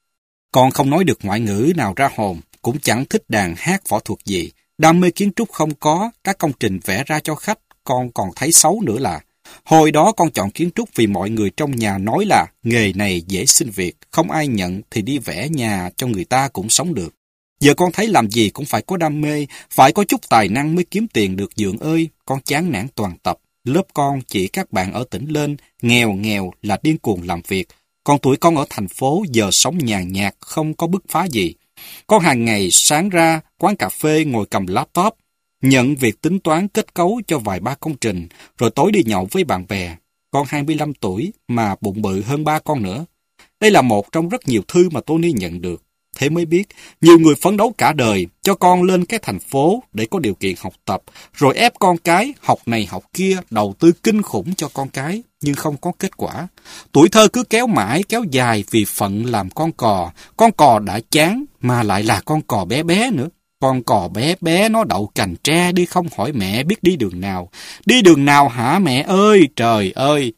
Con không nói được ngoại ngữ nào ra hồn, cũng chẳng thích đàn hát võ thuật gì. Đam mê kiến trúc không có, các công trình vẽ ra cho khách, con còn thấy xấu nữa là. Hồi đó con chọn kiến trúc vì mọi người trong nhà nói là nghề này dễ xin việc, không ai nhận thì đi vẽ nhà cho người ta cũng sống được. Giờ con thấy làm gì cũng phải có đam mê, phải có chút tài năng mới kiếm tiền được Dượng ơi. Con chán nản toàn tập, lớp con chỉ các bạn ở tỉnh lên, nghèo nghèo là điên cuồng làm việc. Còn tuổi con ở thành phố giờ sống nhàn nhạt, không có bứt phá gì. Con hàng ngày sáng ra quán cà phê ngồi cầm laptop, nhận việc tính toán kết cấu cho vài ba công trình, rồi tối đi nhậu với bạn bè. Con hai mươi lăm tuổi mà bụng bự hơn ba con nữa. Đây là một trong rất nhiều thư mà Tony nhận được. Thế mới biết, nhiều người phấn đấu cả đời cho con lên cái thành phố để có điều kiện học tập, rồi ép con cái học này học kia, đầu tư kinh khủng cho con cái, nhưng không có kết quả. Tuổi thơ cứ kéo mãi, kéo dài vì phận làm con cò. Con cò đã chán, mà lại là con cò bé bé nữa. Con cò bé bé nó đậu cành tre đi không hỏi mẹ biết đi đường nào. Đi đường nào hả mẹ ơi, trời ơi!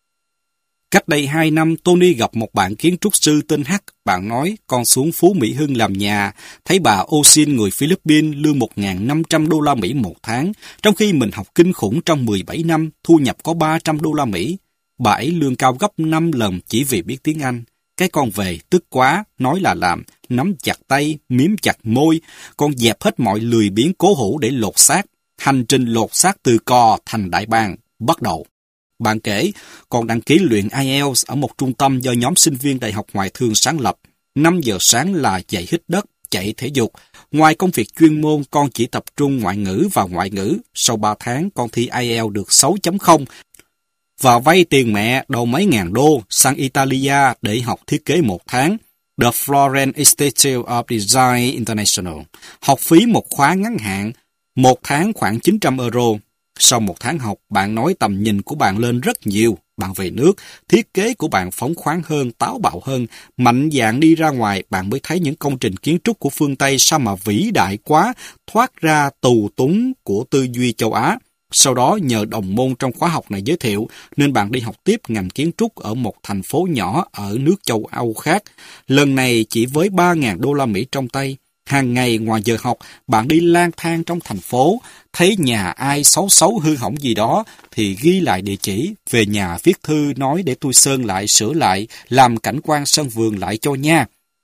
Cách đây hai năm, Tony gặp một bạn kiến trúc sư tên H. Bạn nói, con xuống Phú Mỹ Hưng làm nhà, thấy bà Osin người Philippines lương một nghìn năm trăm đô la Mỹ một tháng, trong khi mình học kinh khủng trong mười bảy năm, thu nhập có ba trăm đô la Mỹ. Bà ấy lương cao gấp năm lần chỉ vì biết tiếng Anh. Cái con về, tức quá, nói là làm, nắm chặt tay, miếm chặt môi, con dẹp hết mọi lười biếng cố hữu để lột xác. Hành trình lột xác từ cò thành đại bàng, bắt đầu. Bạn kể, con đăng ký luyện ai eo ở một trung tâm do nhóm sinh viên Đại học Ngoại thương sáng lập. năm giờ sáng là dậy hít đất, chạy thể dục. Ngoài công việc chuyên môn, con chỉ tập trung ngoại ngữ và ngoại ngữ. Sau ba tháng, con thi ai eo được sáu chấm không và vay tiền mẹ đầu mấy ngàn đô sang Italia để học thiết kế một tháng. The Florence Institute of Design International. Học phí một khóa ngắn hạn, một tháng khoảng chín trăm euro. Sau một tháng học, bạn nói tầm nhìn của bạn lên rất nhiều. Bạn về nước, thiết kế của bạn phóng khoáng hơn, táo bạo hơn. Mạnh dạn đi ra ngoài, bạn mới thấy những công trình kiến trúc của phương Tây sao mà vĩ đại quá, thoát ra tù túng của tư duy châu Á. Sau đó, nhờ đồng môn trong khóa học này giới thiệu, nên bạn đi học tiếp ngành kiến trúc ở một thành phố nhỏ ở nước châu Âu khác. Lần này chỉ với ba nghìn đô la Mỹ trong tay. Hàng ngày ngoài giờ học, bạn đi lang thang trong thành phố, thấy nhà ai xấu xấu hư hỏng gì đó thì ghi lại địa chỉ, về nhà viết thư nói để tôi sơn lại, sửa lại, làm cảnh quan sân vườn lại cho nha.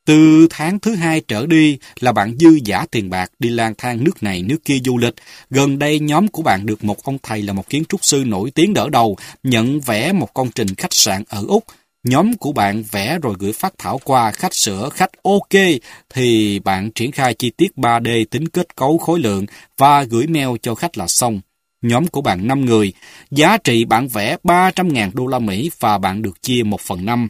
Từ tháng thứ hai trở đi là bạn dư dả tiền bạc đi lang thang nước này nước kia du lịch. Gần đây nhóm của bạn được một ông thầy là một kiến trúc sư nổi tiếng đỡ đầu, nhận vẽ một công trình khách sạn ở Úc. Nhóm của bạn vẽ rồi gửi phác thảo qua, khách sửa, khách ok, thì bạn triển khai chi tiết ba D tính kết cấu khối lượng và gửi mail cho khách là xong. Nhóm của bạn năm người, giá trị bạn vẽ ba trăm ngàn đô la Mỹ và bạn được chia một phần năm.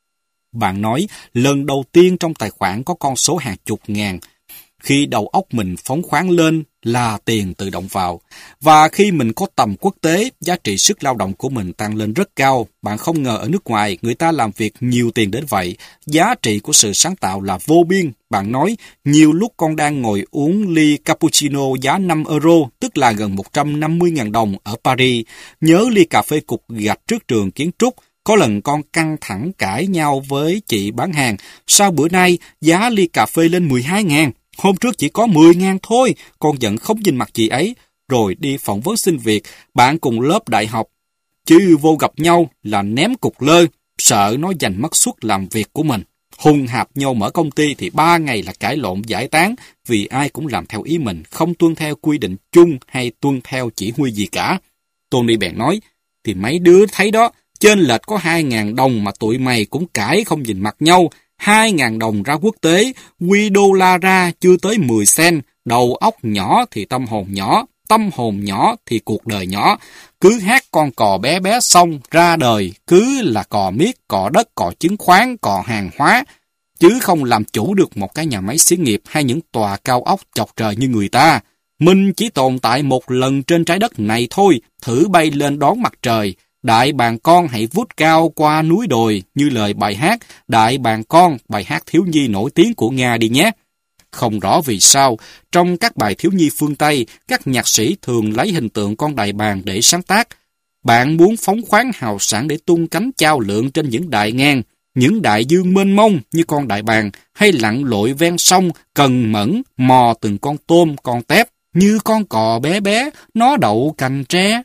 Bạn nói, lần đầu tiên trong tài khoản có con số hàng chục ngàn. Khi đầu óc mình phóng khoáng lên là tiền tự động vào. Và khi mình có tầm quốc tế, giá trị sức lao động của mình tăng lên rất cao. Bạn không ngờ ở nước ngoài, người ta làm việc nhiều tiền đến vậy. Giá trị của sự sáng tạo là vô biên. Bạn nói, nhiều lúc con đang ngồi uống ly cappuccino giá năm euro, tức là gần một trăm năm mươi ngàn đồng ở Paris. Nhớ ly cà phê cục gạch trước trường kiến trúc. Có lần con căng thẳng cãi nhau với chị bán hàng. Sao bữa nay giá ly cà phê lên mười hai ngàn? Hôm trước chỉ có mười ngàn thôi. Con giận không nhìn mặt chị ấy. Rồi đi phỏng vấn xin việc. Bạn cùng lớp đại học. Chứ vô gặp nhau là ném cục lơ. Sợ nó giành mất suất làm việc của mình. Hùng hạp nhau mở công ty thì ba ngày là cãi lộn giải tán. Vì ai cũng làm theo ý mình. Không tuân theo quy định chung hay tuân theo chỉ huy gì cả. Tony bèn nói. Thì mấy đứa thấy đó. Trên lệch có hai ngàn đồng mà tụi mày cũng cãi không nhìn mặt nhau. hai ngàn đồng ra quốc tế, quy đô la ra chưa tới mười cent, đầu óc nhỏ thì tâm hồn nhỏ, tâm hồn nhỏ thì cuộc đời nhỏ. Cứ hát con cò bé bé xong ra đời, cứ là cò miết, cò đất, cò chứng khoán, cò hàng hóa, chứ không làm chủ được một cái nhà máy xí nghiệp hay những tòa cao ốc chọc trời như người ta. Mình chỉ tồn tại một lần trên trái đất này thôi, thử bay lên đón mặt trời. Đại bàng con hãy vút cao qua núi đồi như lời bài hát Đại bàng con, bài hát thiếu nhi nổi tiếng của Nga đi nhé. Không rõ vì sao, trong các bài thiếu nhi phương Tây, các nhạc sĩ thường lấy hình tượng con đại bàng để sáng tác. Bạn muốn phóng khoáng hào sảng để tung cánh chao lượn trên những đại ngang, những đại dương mênh mông như con đại bàng, hay lặn lội ven sông, cần mẫn, mò từng con tôm, con tép, như con cò bé bé, nó đậu cành tre.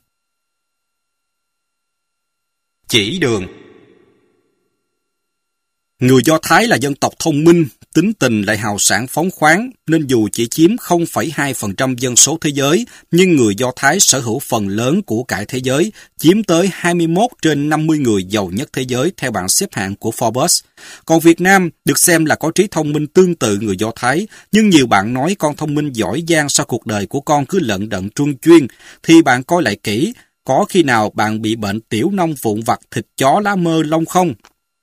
Chỉ đường. Người Do Thái là dân tộc thông minh, tính tình lại hào sảng phóng khoáng, nên dù chỉ chiếm không phẩy hai phần trăm dân số thế giới, nhưng người Do Thái sở hữu phần lớn của cải thế giới, chiếm tới hai mươi mốt trên năm mươi người giàu nhất thế giới theo bảng xếp hạng của Forbes. Còn Việt Nam được xem là có trí thông minh tương tự người Do Thái, nhưng nhiều bạn nói con thông minh giỏi giang sao cuộc đời của con cứ lận đận truân chuyên, thì bạn coi lại kỹ, có khi nào bạn bị bệnh tiểu nông vụn vặt thịt chó lá mơ lông không?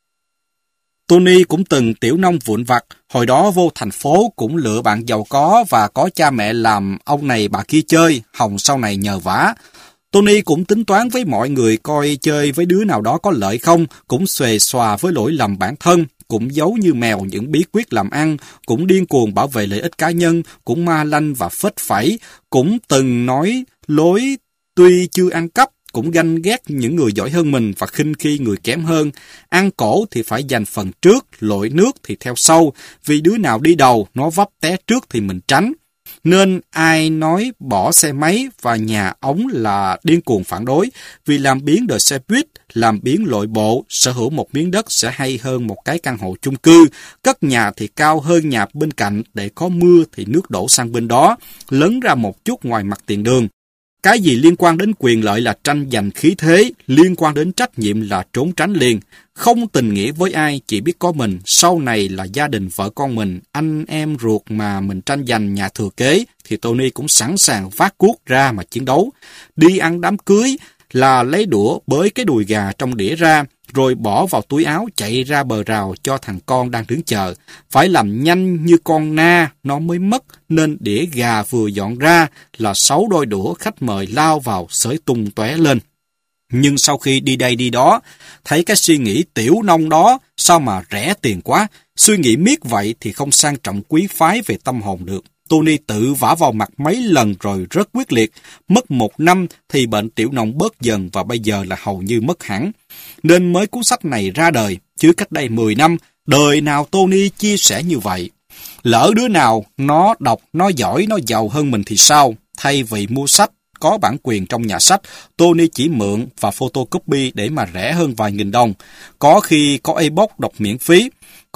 Tony cũng từng tiểu nông vụn vặt, hồi đó vô thành phố cũng lựa bạn giàu có và có cha mẹ làm ông này bà kia chơi, hòng sau này nhờ vả. Tony cũng tính toán với mọi người coi chơi với đứa nào đó có lợi không, cũng xuề xòa với lỗi lầm bản thân, cũng giấu như mèo những bí quyết làm ăn, cũng điên cuồng bảo vệ lợi ích cá nhân, cũng ma lanh và phết phẩy, cũng từng nói lối tuy chưa ăn cắp, cũng ganh ghét những người giỏi hơn mình và khinh khi người kém hơn. Ăn cổ thì phải giành phần trước, lội nước thì theo sau, vì đứa nào đi đầu, nó vấp té trước thì mình tránh. Nên ai nói bỏ xe máy và nhà ống là điên cuồng phản đối, vì làm biếng đời xe buýt, làm biếng lội bộ, sở hữu một miếng đất sẽ hay hơn một cái căn hộ chung cư, cất nhà thì cao hơn nhà bên cạnh, để có mưa thì nước đổ sang bên đó, lấn ra một chút ngoài mặt tiền đường. Cái gì liên quan đến quyền lợi là tranh giành khí thế, liên quan đến trách nhiệm là trốn tránh liền. Không tình nghĩa với ai, chỉ biết có mình, sau này là gia đình vợ con mình, anh em ruột mà mình tranh giành nhà thừa kế, thì Tony cũng sẵn sàng vác cuốc ra mà chiến đấu. Đi ăn đám cưới là lấy đũa bới cái đùi gà trong đĩa ra, rồi bỏ vào túi áo chạy ra bờ rào cho thằng con đang đứng chờ. Phải làm nhanh như con na, nó mới mất, nên đĩa gà vừa dọn ra là sáu đôi đũa khách mời lao vào xới tung tóe lên. Nhưng sau khi đi đây đi đó, thấy cái suy nghĩ tiểu nông đó, sao mà rẻ tiền quá, suy nghĩ miết vậy thì không sang trọng quý phái về tâm hồn được. Tony tự vả vào mặt mấy lần rồi rất quyết liệt. Mất một năm thì bệnh tiểu nông bớt dần và bây giờ là hầu như mất hẳn. Nên mới cuốn sách này ra đời, chứ cách đây mười năm, đời nào Tony chia sẻ như vậy. Lỡ đứa nào nó đọc, nó giỏi, nó giàu hơn mình thì sao? Thay vì mua sách, có bản quyền trong nhà sách, Tony chỉ mượn và photocopy để mà rẻ hơn vài nghìn đồng. Có khi có ebook đọc miễn phí.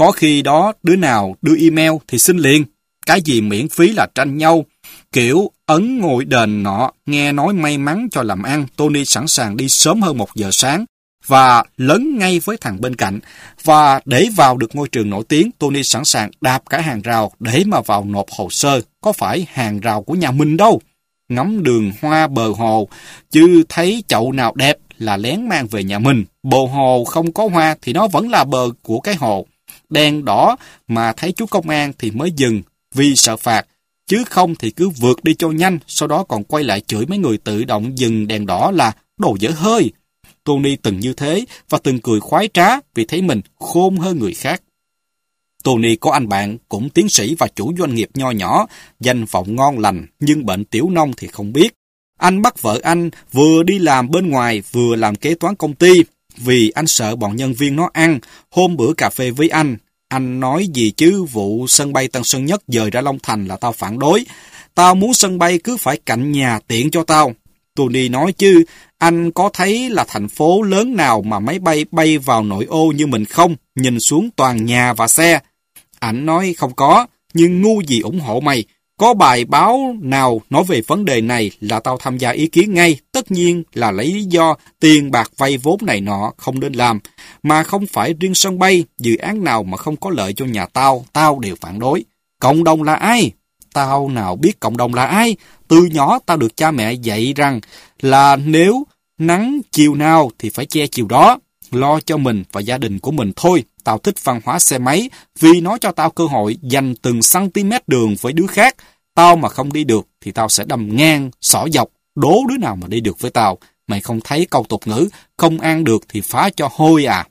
Có khi đó đứa nào đưa email thì xin liền. Cái gì miễn phí là tranh nhau. Kiểu ấn ngồi đền nọ, nghe nói may mắn cho làm ăn, Tony sẵn sàng đi sớm hơn một giờ sáng và lấn ngay với thằng bên cạnh. Và để vào được ngôi trường nổi tiếng, Tony sẵn sàng đạp cả hàng rào để mà vào nộp hồ sơ. Có phải hàng rào của nhà mình đâu. Ngắm đường hoa bờ hồ, chứ thấy chậu nào đẹp là lén mang về nhà mình. Bờ hồ không có hoa thì nó vẫn là bờ của cái hồ. Đèn đỏ mà thấy chú công an thì mới dừng vì sợ phạt. Chứ không thì cứ vượt đi cho nhanh, sau đó còn quay lại chửi mấy người tự động dừng đèn đỏ là đồ dở hơi. Tony từng như thế và từng cười khoái trá vì thấy mình khôn hơn người khác. Tony có anh bạn cũng tiến sĩ và chủ doanh nghiệp nho nhỏ, danh vọng ngon lành nhưng bệnh tiểu nông thì không biết. Anh bắt vợ anh vừa đi làm bên ngoài vừa làm kế toán công ty vì anh sợ bọn nhân viên nó ăn. Hôm bữa cà phê với anh, anh nói gì chứ vụ sân bay Tân Sơn Nhất dời ra Long Thành là tao phản đối. Tao muốn sân bay cứ phải cạnh nhà tiện cho tao. Tony nói chứ, anh có thấy là thành phố lớn nào mà máy bay bay vào nội ô như mình không? Nhìn xuống toàn nhà và xe. Anh nói không có, nhưng ngu gì ủng hộ mày. Có bài báo nào nói về vấn đề này là tao tham gia ý kiến ngay. Tất nhiên là lấy lý do tiền bạc vay vốn này nọ không nên làm. Mà không phải riêng sân bay, dự án nào mà không có lợi cho nhà tao, tao đều phản đối. Cộng đồng là ai? Tao nào biết cộng đồng là ai? Từ nhỏ tao được cha mẹ dạy rằng là nếu nắng chiều nào thì phải che chiều đó. Lo cho mình và gia đình của mình thôi. Tao thích văn hóa xe máy vì nó cho tao cơ hội dành từng cm đường với đứa khác. Tao mà không đi được thì tao sẽ đâm ngang, xỏ dọc, đố đứa nào mà đi được với tao. Mày không thấy câu tục ngữ, không ăn được thì phá cho hôi à?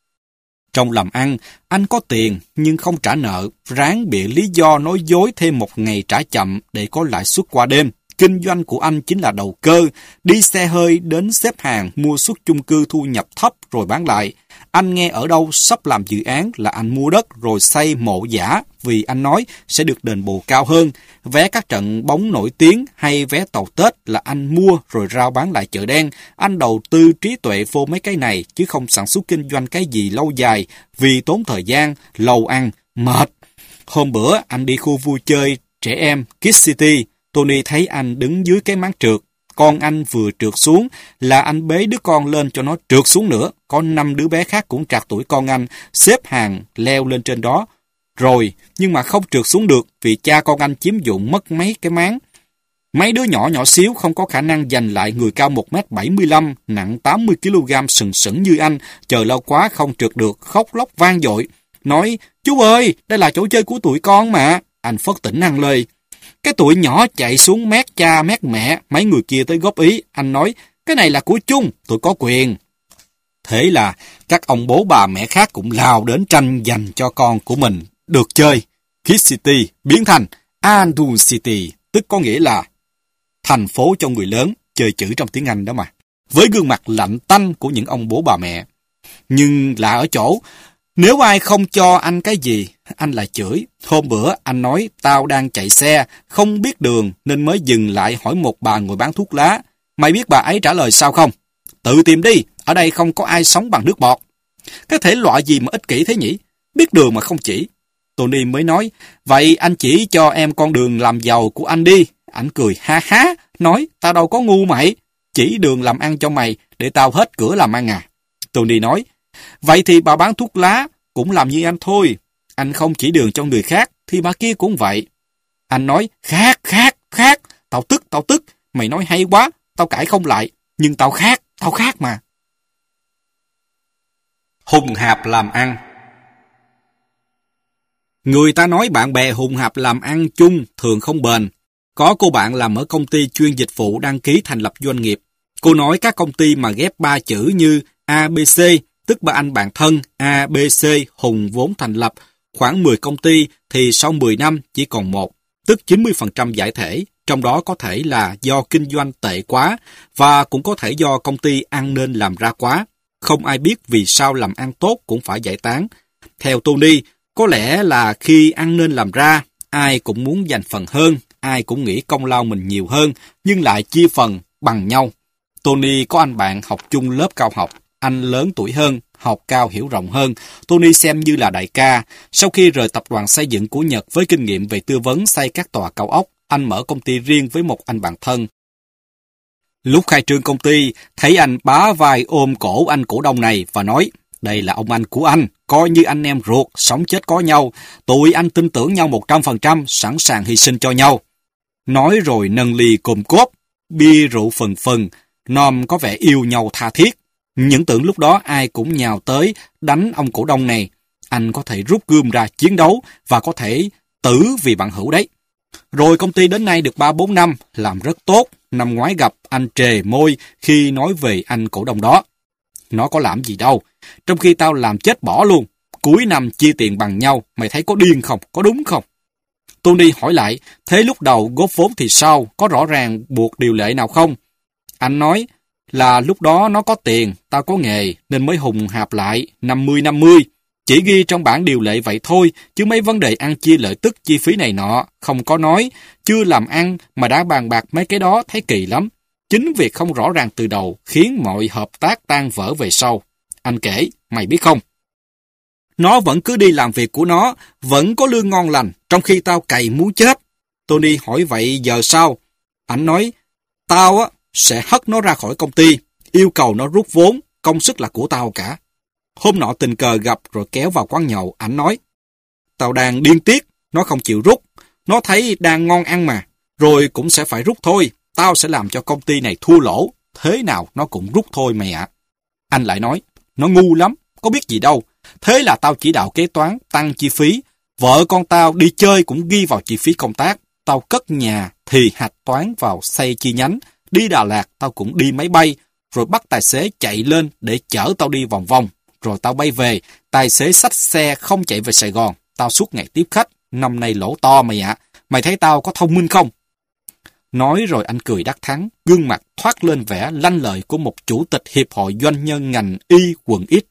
Trong làm ăn, anh có tiền nhưng không trả nợ, ráng bịa lý do nói dối thêm một ngày trả chậm để có lãi suất qua đêm. Kinh doanh của anh chính là đầu cơ, đi xe hơi đến xếp hàng mua suất chung cư thu nhập thấp rồi bán lại. Anh nghe ở đâu sắp làm dự án là anh mua đất rồi xây mộ giả vì anh nói sẽ được đền bù cao hơn. Vé các trận bóng nổi tiếng hay vé tàu Tết là anh mua rồi rao bán lại chợ đen. Anh đầu tư trí tuệ vô mấy cái này chứ không sản xuất kinh doanh cái gì lâu dài vì tốn thời gian, lâu ăn, mệt. Hôm bữa anh đi khu vui chơi trẻ em Kids City. Tony thấy anh đứng dưới cái máng trượt. Con anh vừa trượt xuống là anh bế đứa con lên cho nó trượt xuống nữa. Có năm đứa bé khác cũng trạc tuổi con anh, xếp hàng leo lên trên đó. Rồi, nhưng mà không trượt xuống được vì cha con anh chiếm dụng mất mấy cái máng. Mấy đứa nhỏ nhỏ xíu không có khả năng giành lại người cao một mét bảy mươi lăm, nặng tám mươi ki lô gam sừng sững như anh. Chờ lâu quá không trượt được, khóc lóc vang dội. Nói, chú ơi, đây là chỗ chơi của tụi con mà. Anh phất tỉnh ăn lời. Cái tụi nhỏ chạy xuống mét cha mét mẹ, mấy người kia tới góp ý. Anh nói, cái này là của chung, tụi có quyền. Thế là các ông bố bà mẹ khác cũng lao đến tranh giành cho con của mình được chơi. Kids City biến thành Adult City, tức có nghĩa là thành phố cho người lớn, chơi chữ trong tiếng Anh đó mà. Với gương mặt lạnh tanh của những ông bố bà mẹ. Nhưng lạ ở chỗ, nếu ai không cho anh cái gì, anh lại chửi. Hôm bữa anh nói tao đang chạy xe, không biết đường nên mới dừng lại hỏi một bà ngồi bán thuốc lá. Mày biết bà ấy trả lời sao không? Tự tìm đi, ở đây không có ai sống bằng nước bọt. Cái thể loại gì mà ích kỷ thế nhỉ? Biết đường mà không chỉ. Tony mới nói, vậy anh chỉ cho em con đường làm giàu của anh đi. Anh cười ha ha, nói tao đâu có ngu mày. Chỉ đường làm ăn cho mày để tao hết cửa làm ăn à. Tony nói, vậy thì bà bán thuốc lá cũng làm như anh thôi. Anh không chỉ đường cho người khác thì bà kia cũng vậy. Anh nói, khác, khác, khác. Tao tức, tao tức. Mày nói hay quá, tao cãi không lại. Nhưng tao khác, tao khác mà. Hùng hạp làm ăn. Người ta nói bạn bè hùng hạp làm ăn chung thường không bền. Có cô bạn làm ở công ty chuyên dịch vụ đăng ký thành lập doanh nghiệp. Cô nói các công ty mà ghép ba chữ như a bê xê, tức ba anh bạn thân, a bê xê hùng vốn thành lập, khoảng mười công ty thì sau mười năm chỉ còn một, tức chín mươi phần trăm giải thể, trong đó có thể là do kinh doanh tệ quá và cũng có thể do công ty ăn nên làm ra quá. Không ai biết vì sao làm ăn tốt cũng phải giải tán. Theo Tony, có lẽ là khi ăn nên làm ra, ai cũng muốn giành phần hơn, ai cũng nghĩ công lao mình nhiều hơn, nhưng lại chia phần bằng nhau. Tony có anh bạn học chung lớp cao học, anh lớn tuổi hơn, học cao hiểu rộng hơn, Tony xem như là đại ca. Sau khi rời tập đoàn xây dựng của Nhật với kinh nghiệm về tư vấn xây các tòa cao ốc, anh mở công ty riêng với một anh bạn thân. Lúc khai trương công ty, thấy anh bá vai ôm cổ anh cổ đông này và nói, đây là ông anh của anh, coi như anh em ruột, sống chết có nhau, tụi anh tin tưởng nhau một trăm phần trăm, sẵn sàng hy sinh cho nhau. Nói rồi nâng ly cồm cốp, bia rượu phần phần, Nom có vẻ yêu nhau tha thiết. Những tưởng lúc đó ai cũng nhào tới đánh ông cổ đông này. Anh có thể rút gươm ra chiến đấu và có thể tử vì bạn hữu đấy. Rồi công ty đến nay được ba bốn năm, làm rất tốt. Năm ngoái gặp anh trề môi khi nói về anh cổ đông đó. Nó có làm gì đâu, trong khi tao làm chết bỏ luôn. Cuối năm chia tiền bằng nhau, mày thấy có điên không, có đúng không? Tony hỏi lại, thế lúc đầu góp vốn thì sao, có rõ ràng buộc điều lệ nào không? Anh nói là lúc đó nó có tiền, tao có nghề, nên mới hùng hạp lại năm mươi năm mươi. Chỉ ghi trong bản điều lệ vậy thôi, chứ mấy vấn đề ăn chia lợi tức chi phí này nọ, không có nói. Chưa làm ăn mà đã bàn bạc mấy cái đó thấy kỳ lắm. Chính việc không rõ ràng từ đầu khiến mọi hợp tác tan vỡ về sau. Anh kể, mày biết không? Nó vẫn cứ đi làm việc của nó, vẫn có lương ngon lành, trong khi tao cày muốn chết. Tony hỏi vậy giờ sao? Anh nói, tao á sẽ hất nó ra khỏi công ty, yêu cầu nó rút vốn, công sức là của tao cả. Hôm nọ tình cờ gặp rồi kéo vào quán nhậu, anh nói, tao đang điên tiết, nó không chịu rút, nó thấy đang ngon ăn mà, rồi cũng sẽ phải rút thôi, tao sẽ làm cho công ty này thua lỗ, thế nào nó cũng rút thôi mày ạ. Anh lại nói, nó ngu lắm, có biết gì đâu, thế là tao chỉ đạo kế toán tăng chi phí, vợ con tao đi chơi cũng ghi vào chi phí công tác, tao cất nhà thì hạch toán vào xây chi nhánh, đi Đà Lạt tao cũng đi máy bay, rồi bắt tài xế chạy lên để chở tao đi vòng vòng, rồi tao bay về, tài xế xách xe không chạy về Sài Gòn, tao suốt ngày tiếp khách, năm nay lỗ to mày ạ, mày thấy tao có thông minh không? Nói rồi anh cười đắc thắng, gương mặt thoát lên vẻ lanh lợi của một chủ tịch hiệp hội doanh nhân ngành y quận X.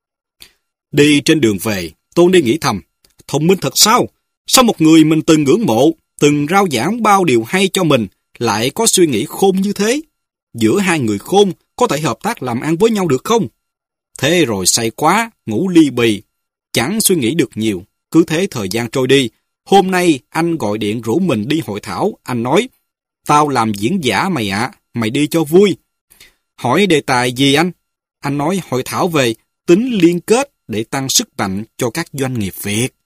Đi trên đường về, Tony nghĩ thầm, thông minh thật sao? Sao một người mình từng ngưỡng mộ, từng rao giảng bao điều hay cho mình, lại có suy nghĩ khôn như thế? Giữa hai người khôn có thể hợp tác làm ăn với nhau được không? Thế rồi say quá, ngủ ly bì, chẳng suy nghĩ được nhiều. Cứ thế thời gian trôi đi. Hôm nay anh gọi điện rủ mình đi hội thảo. Anh nói, tao làm diễn giả mày ạ, mày đi cho vui. Hỏi đề tài gì anh? Anh nói hội thảo về tính liên kết để tăng sức mạnh cho các doanh nghiệp Việt.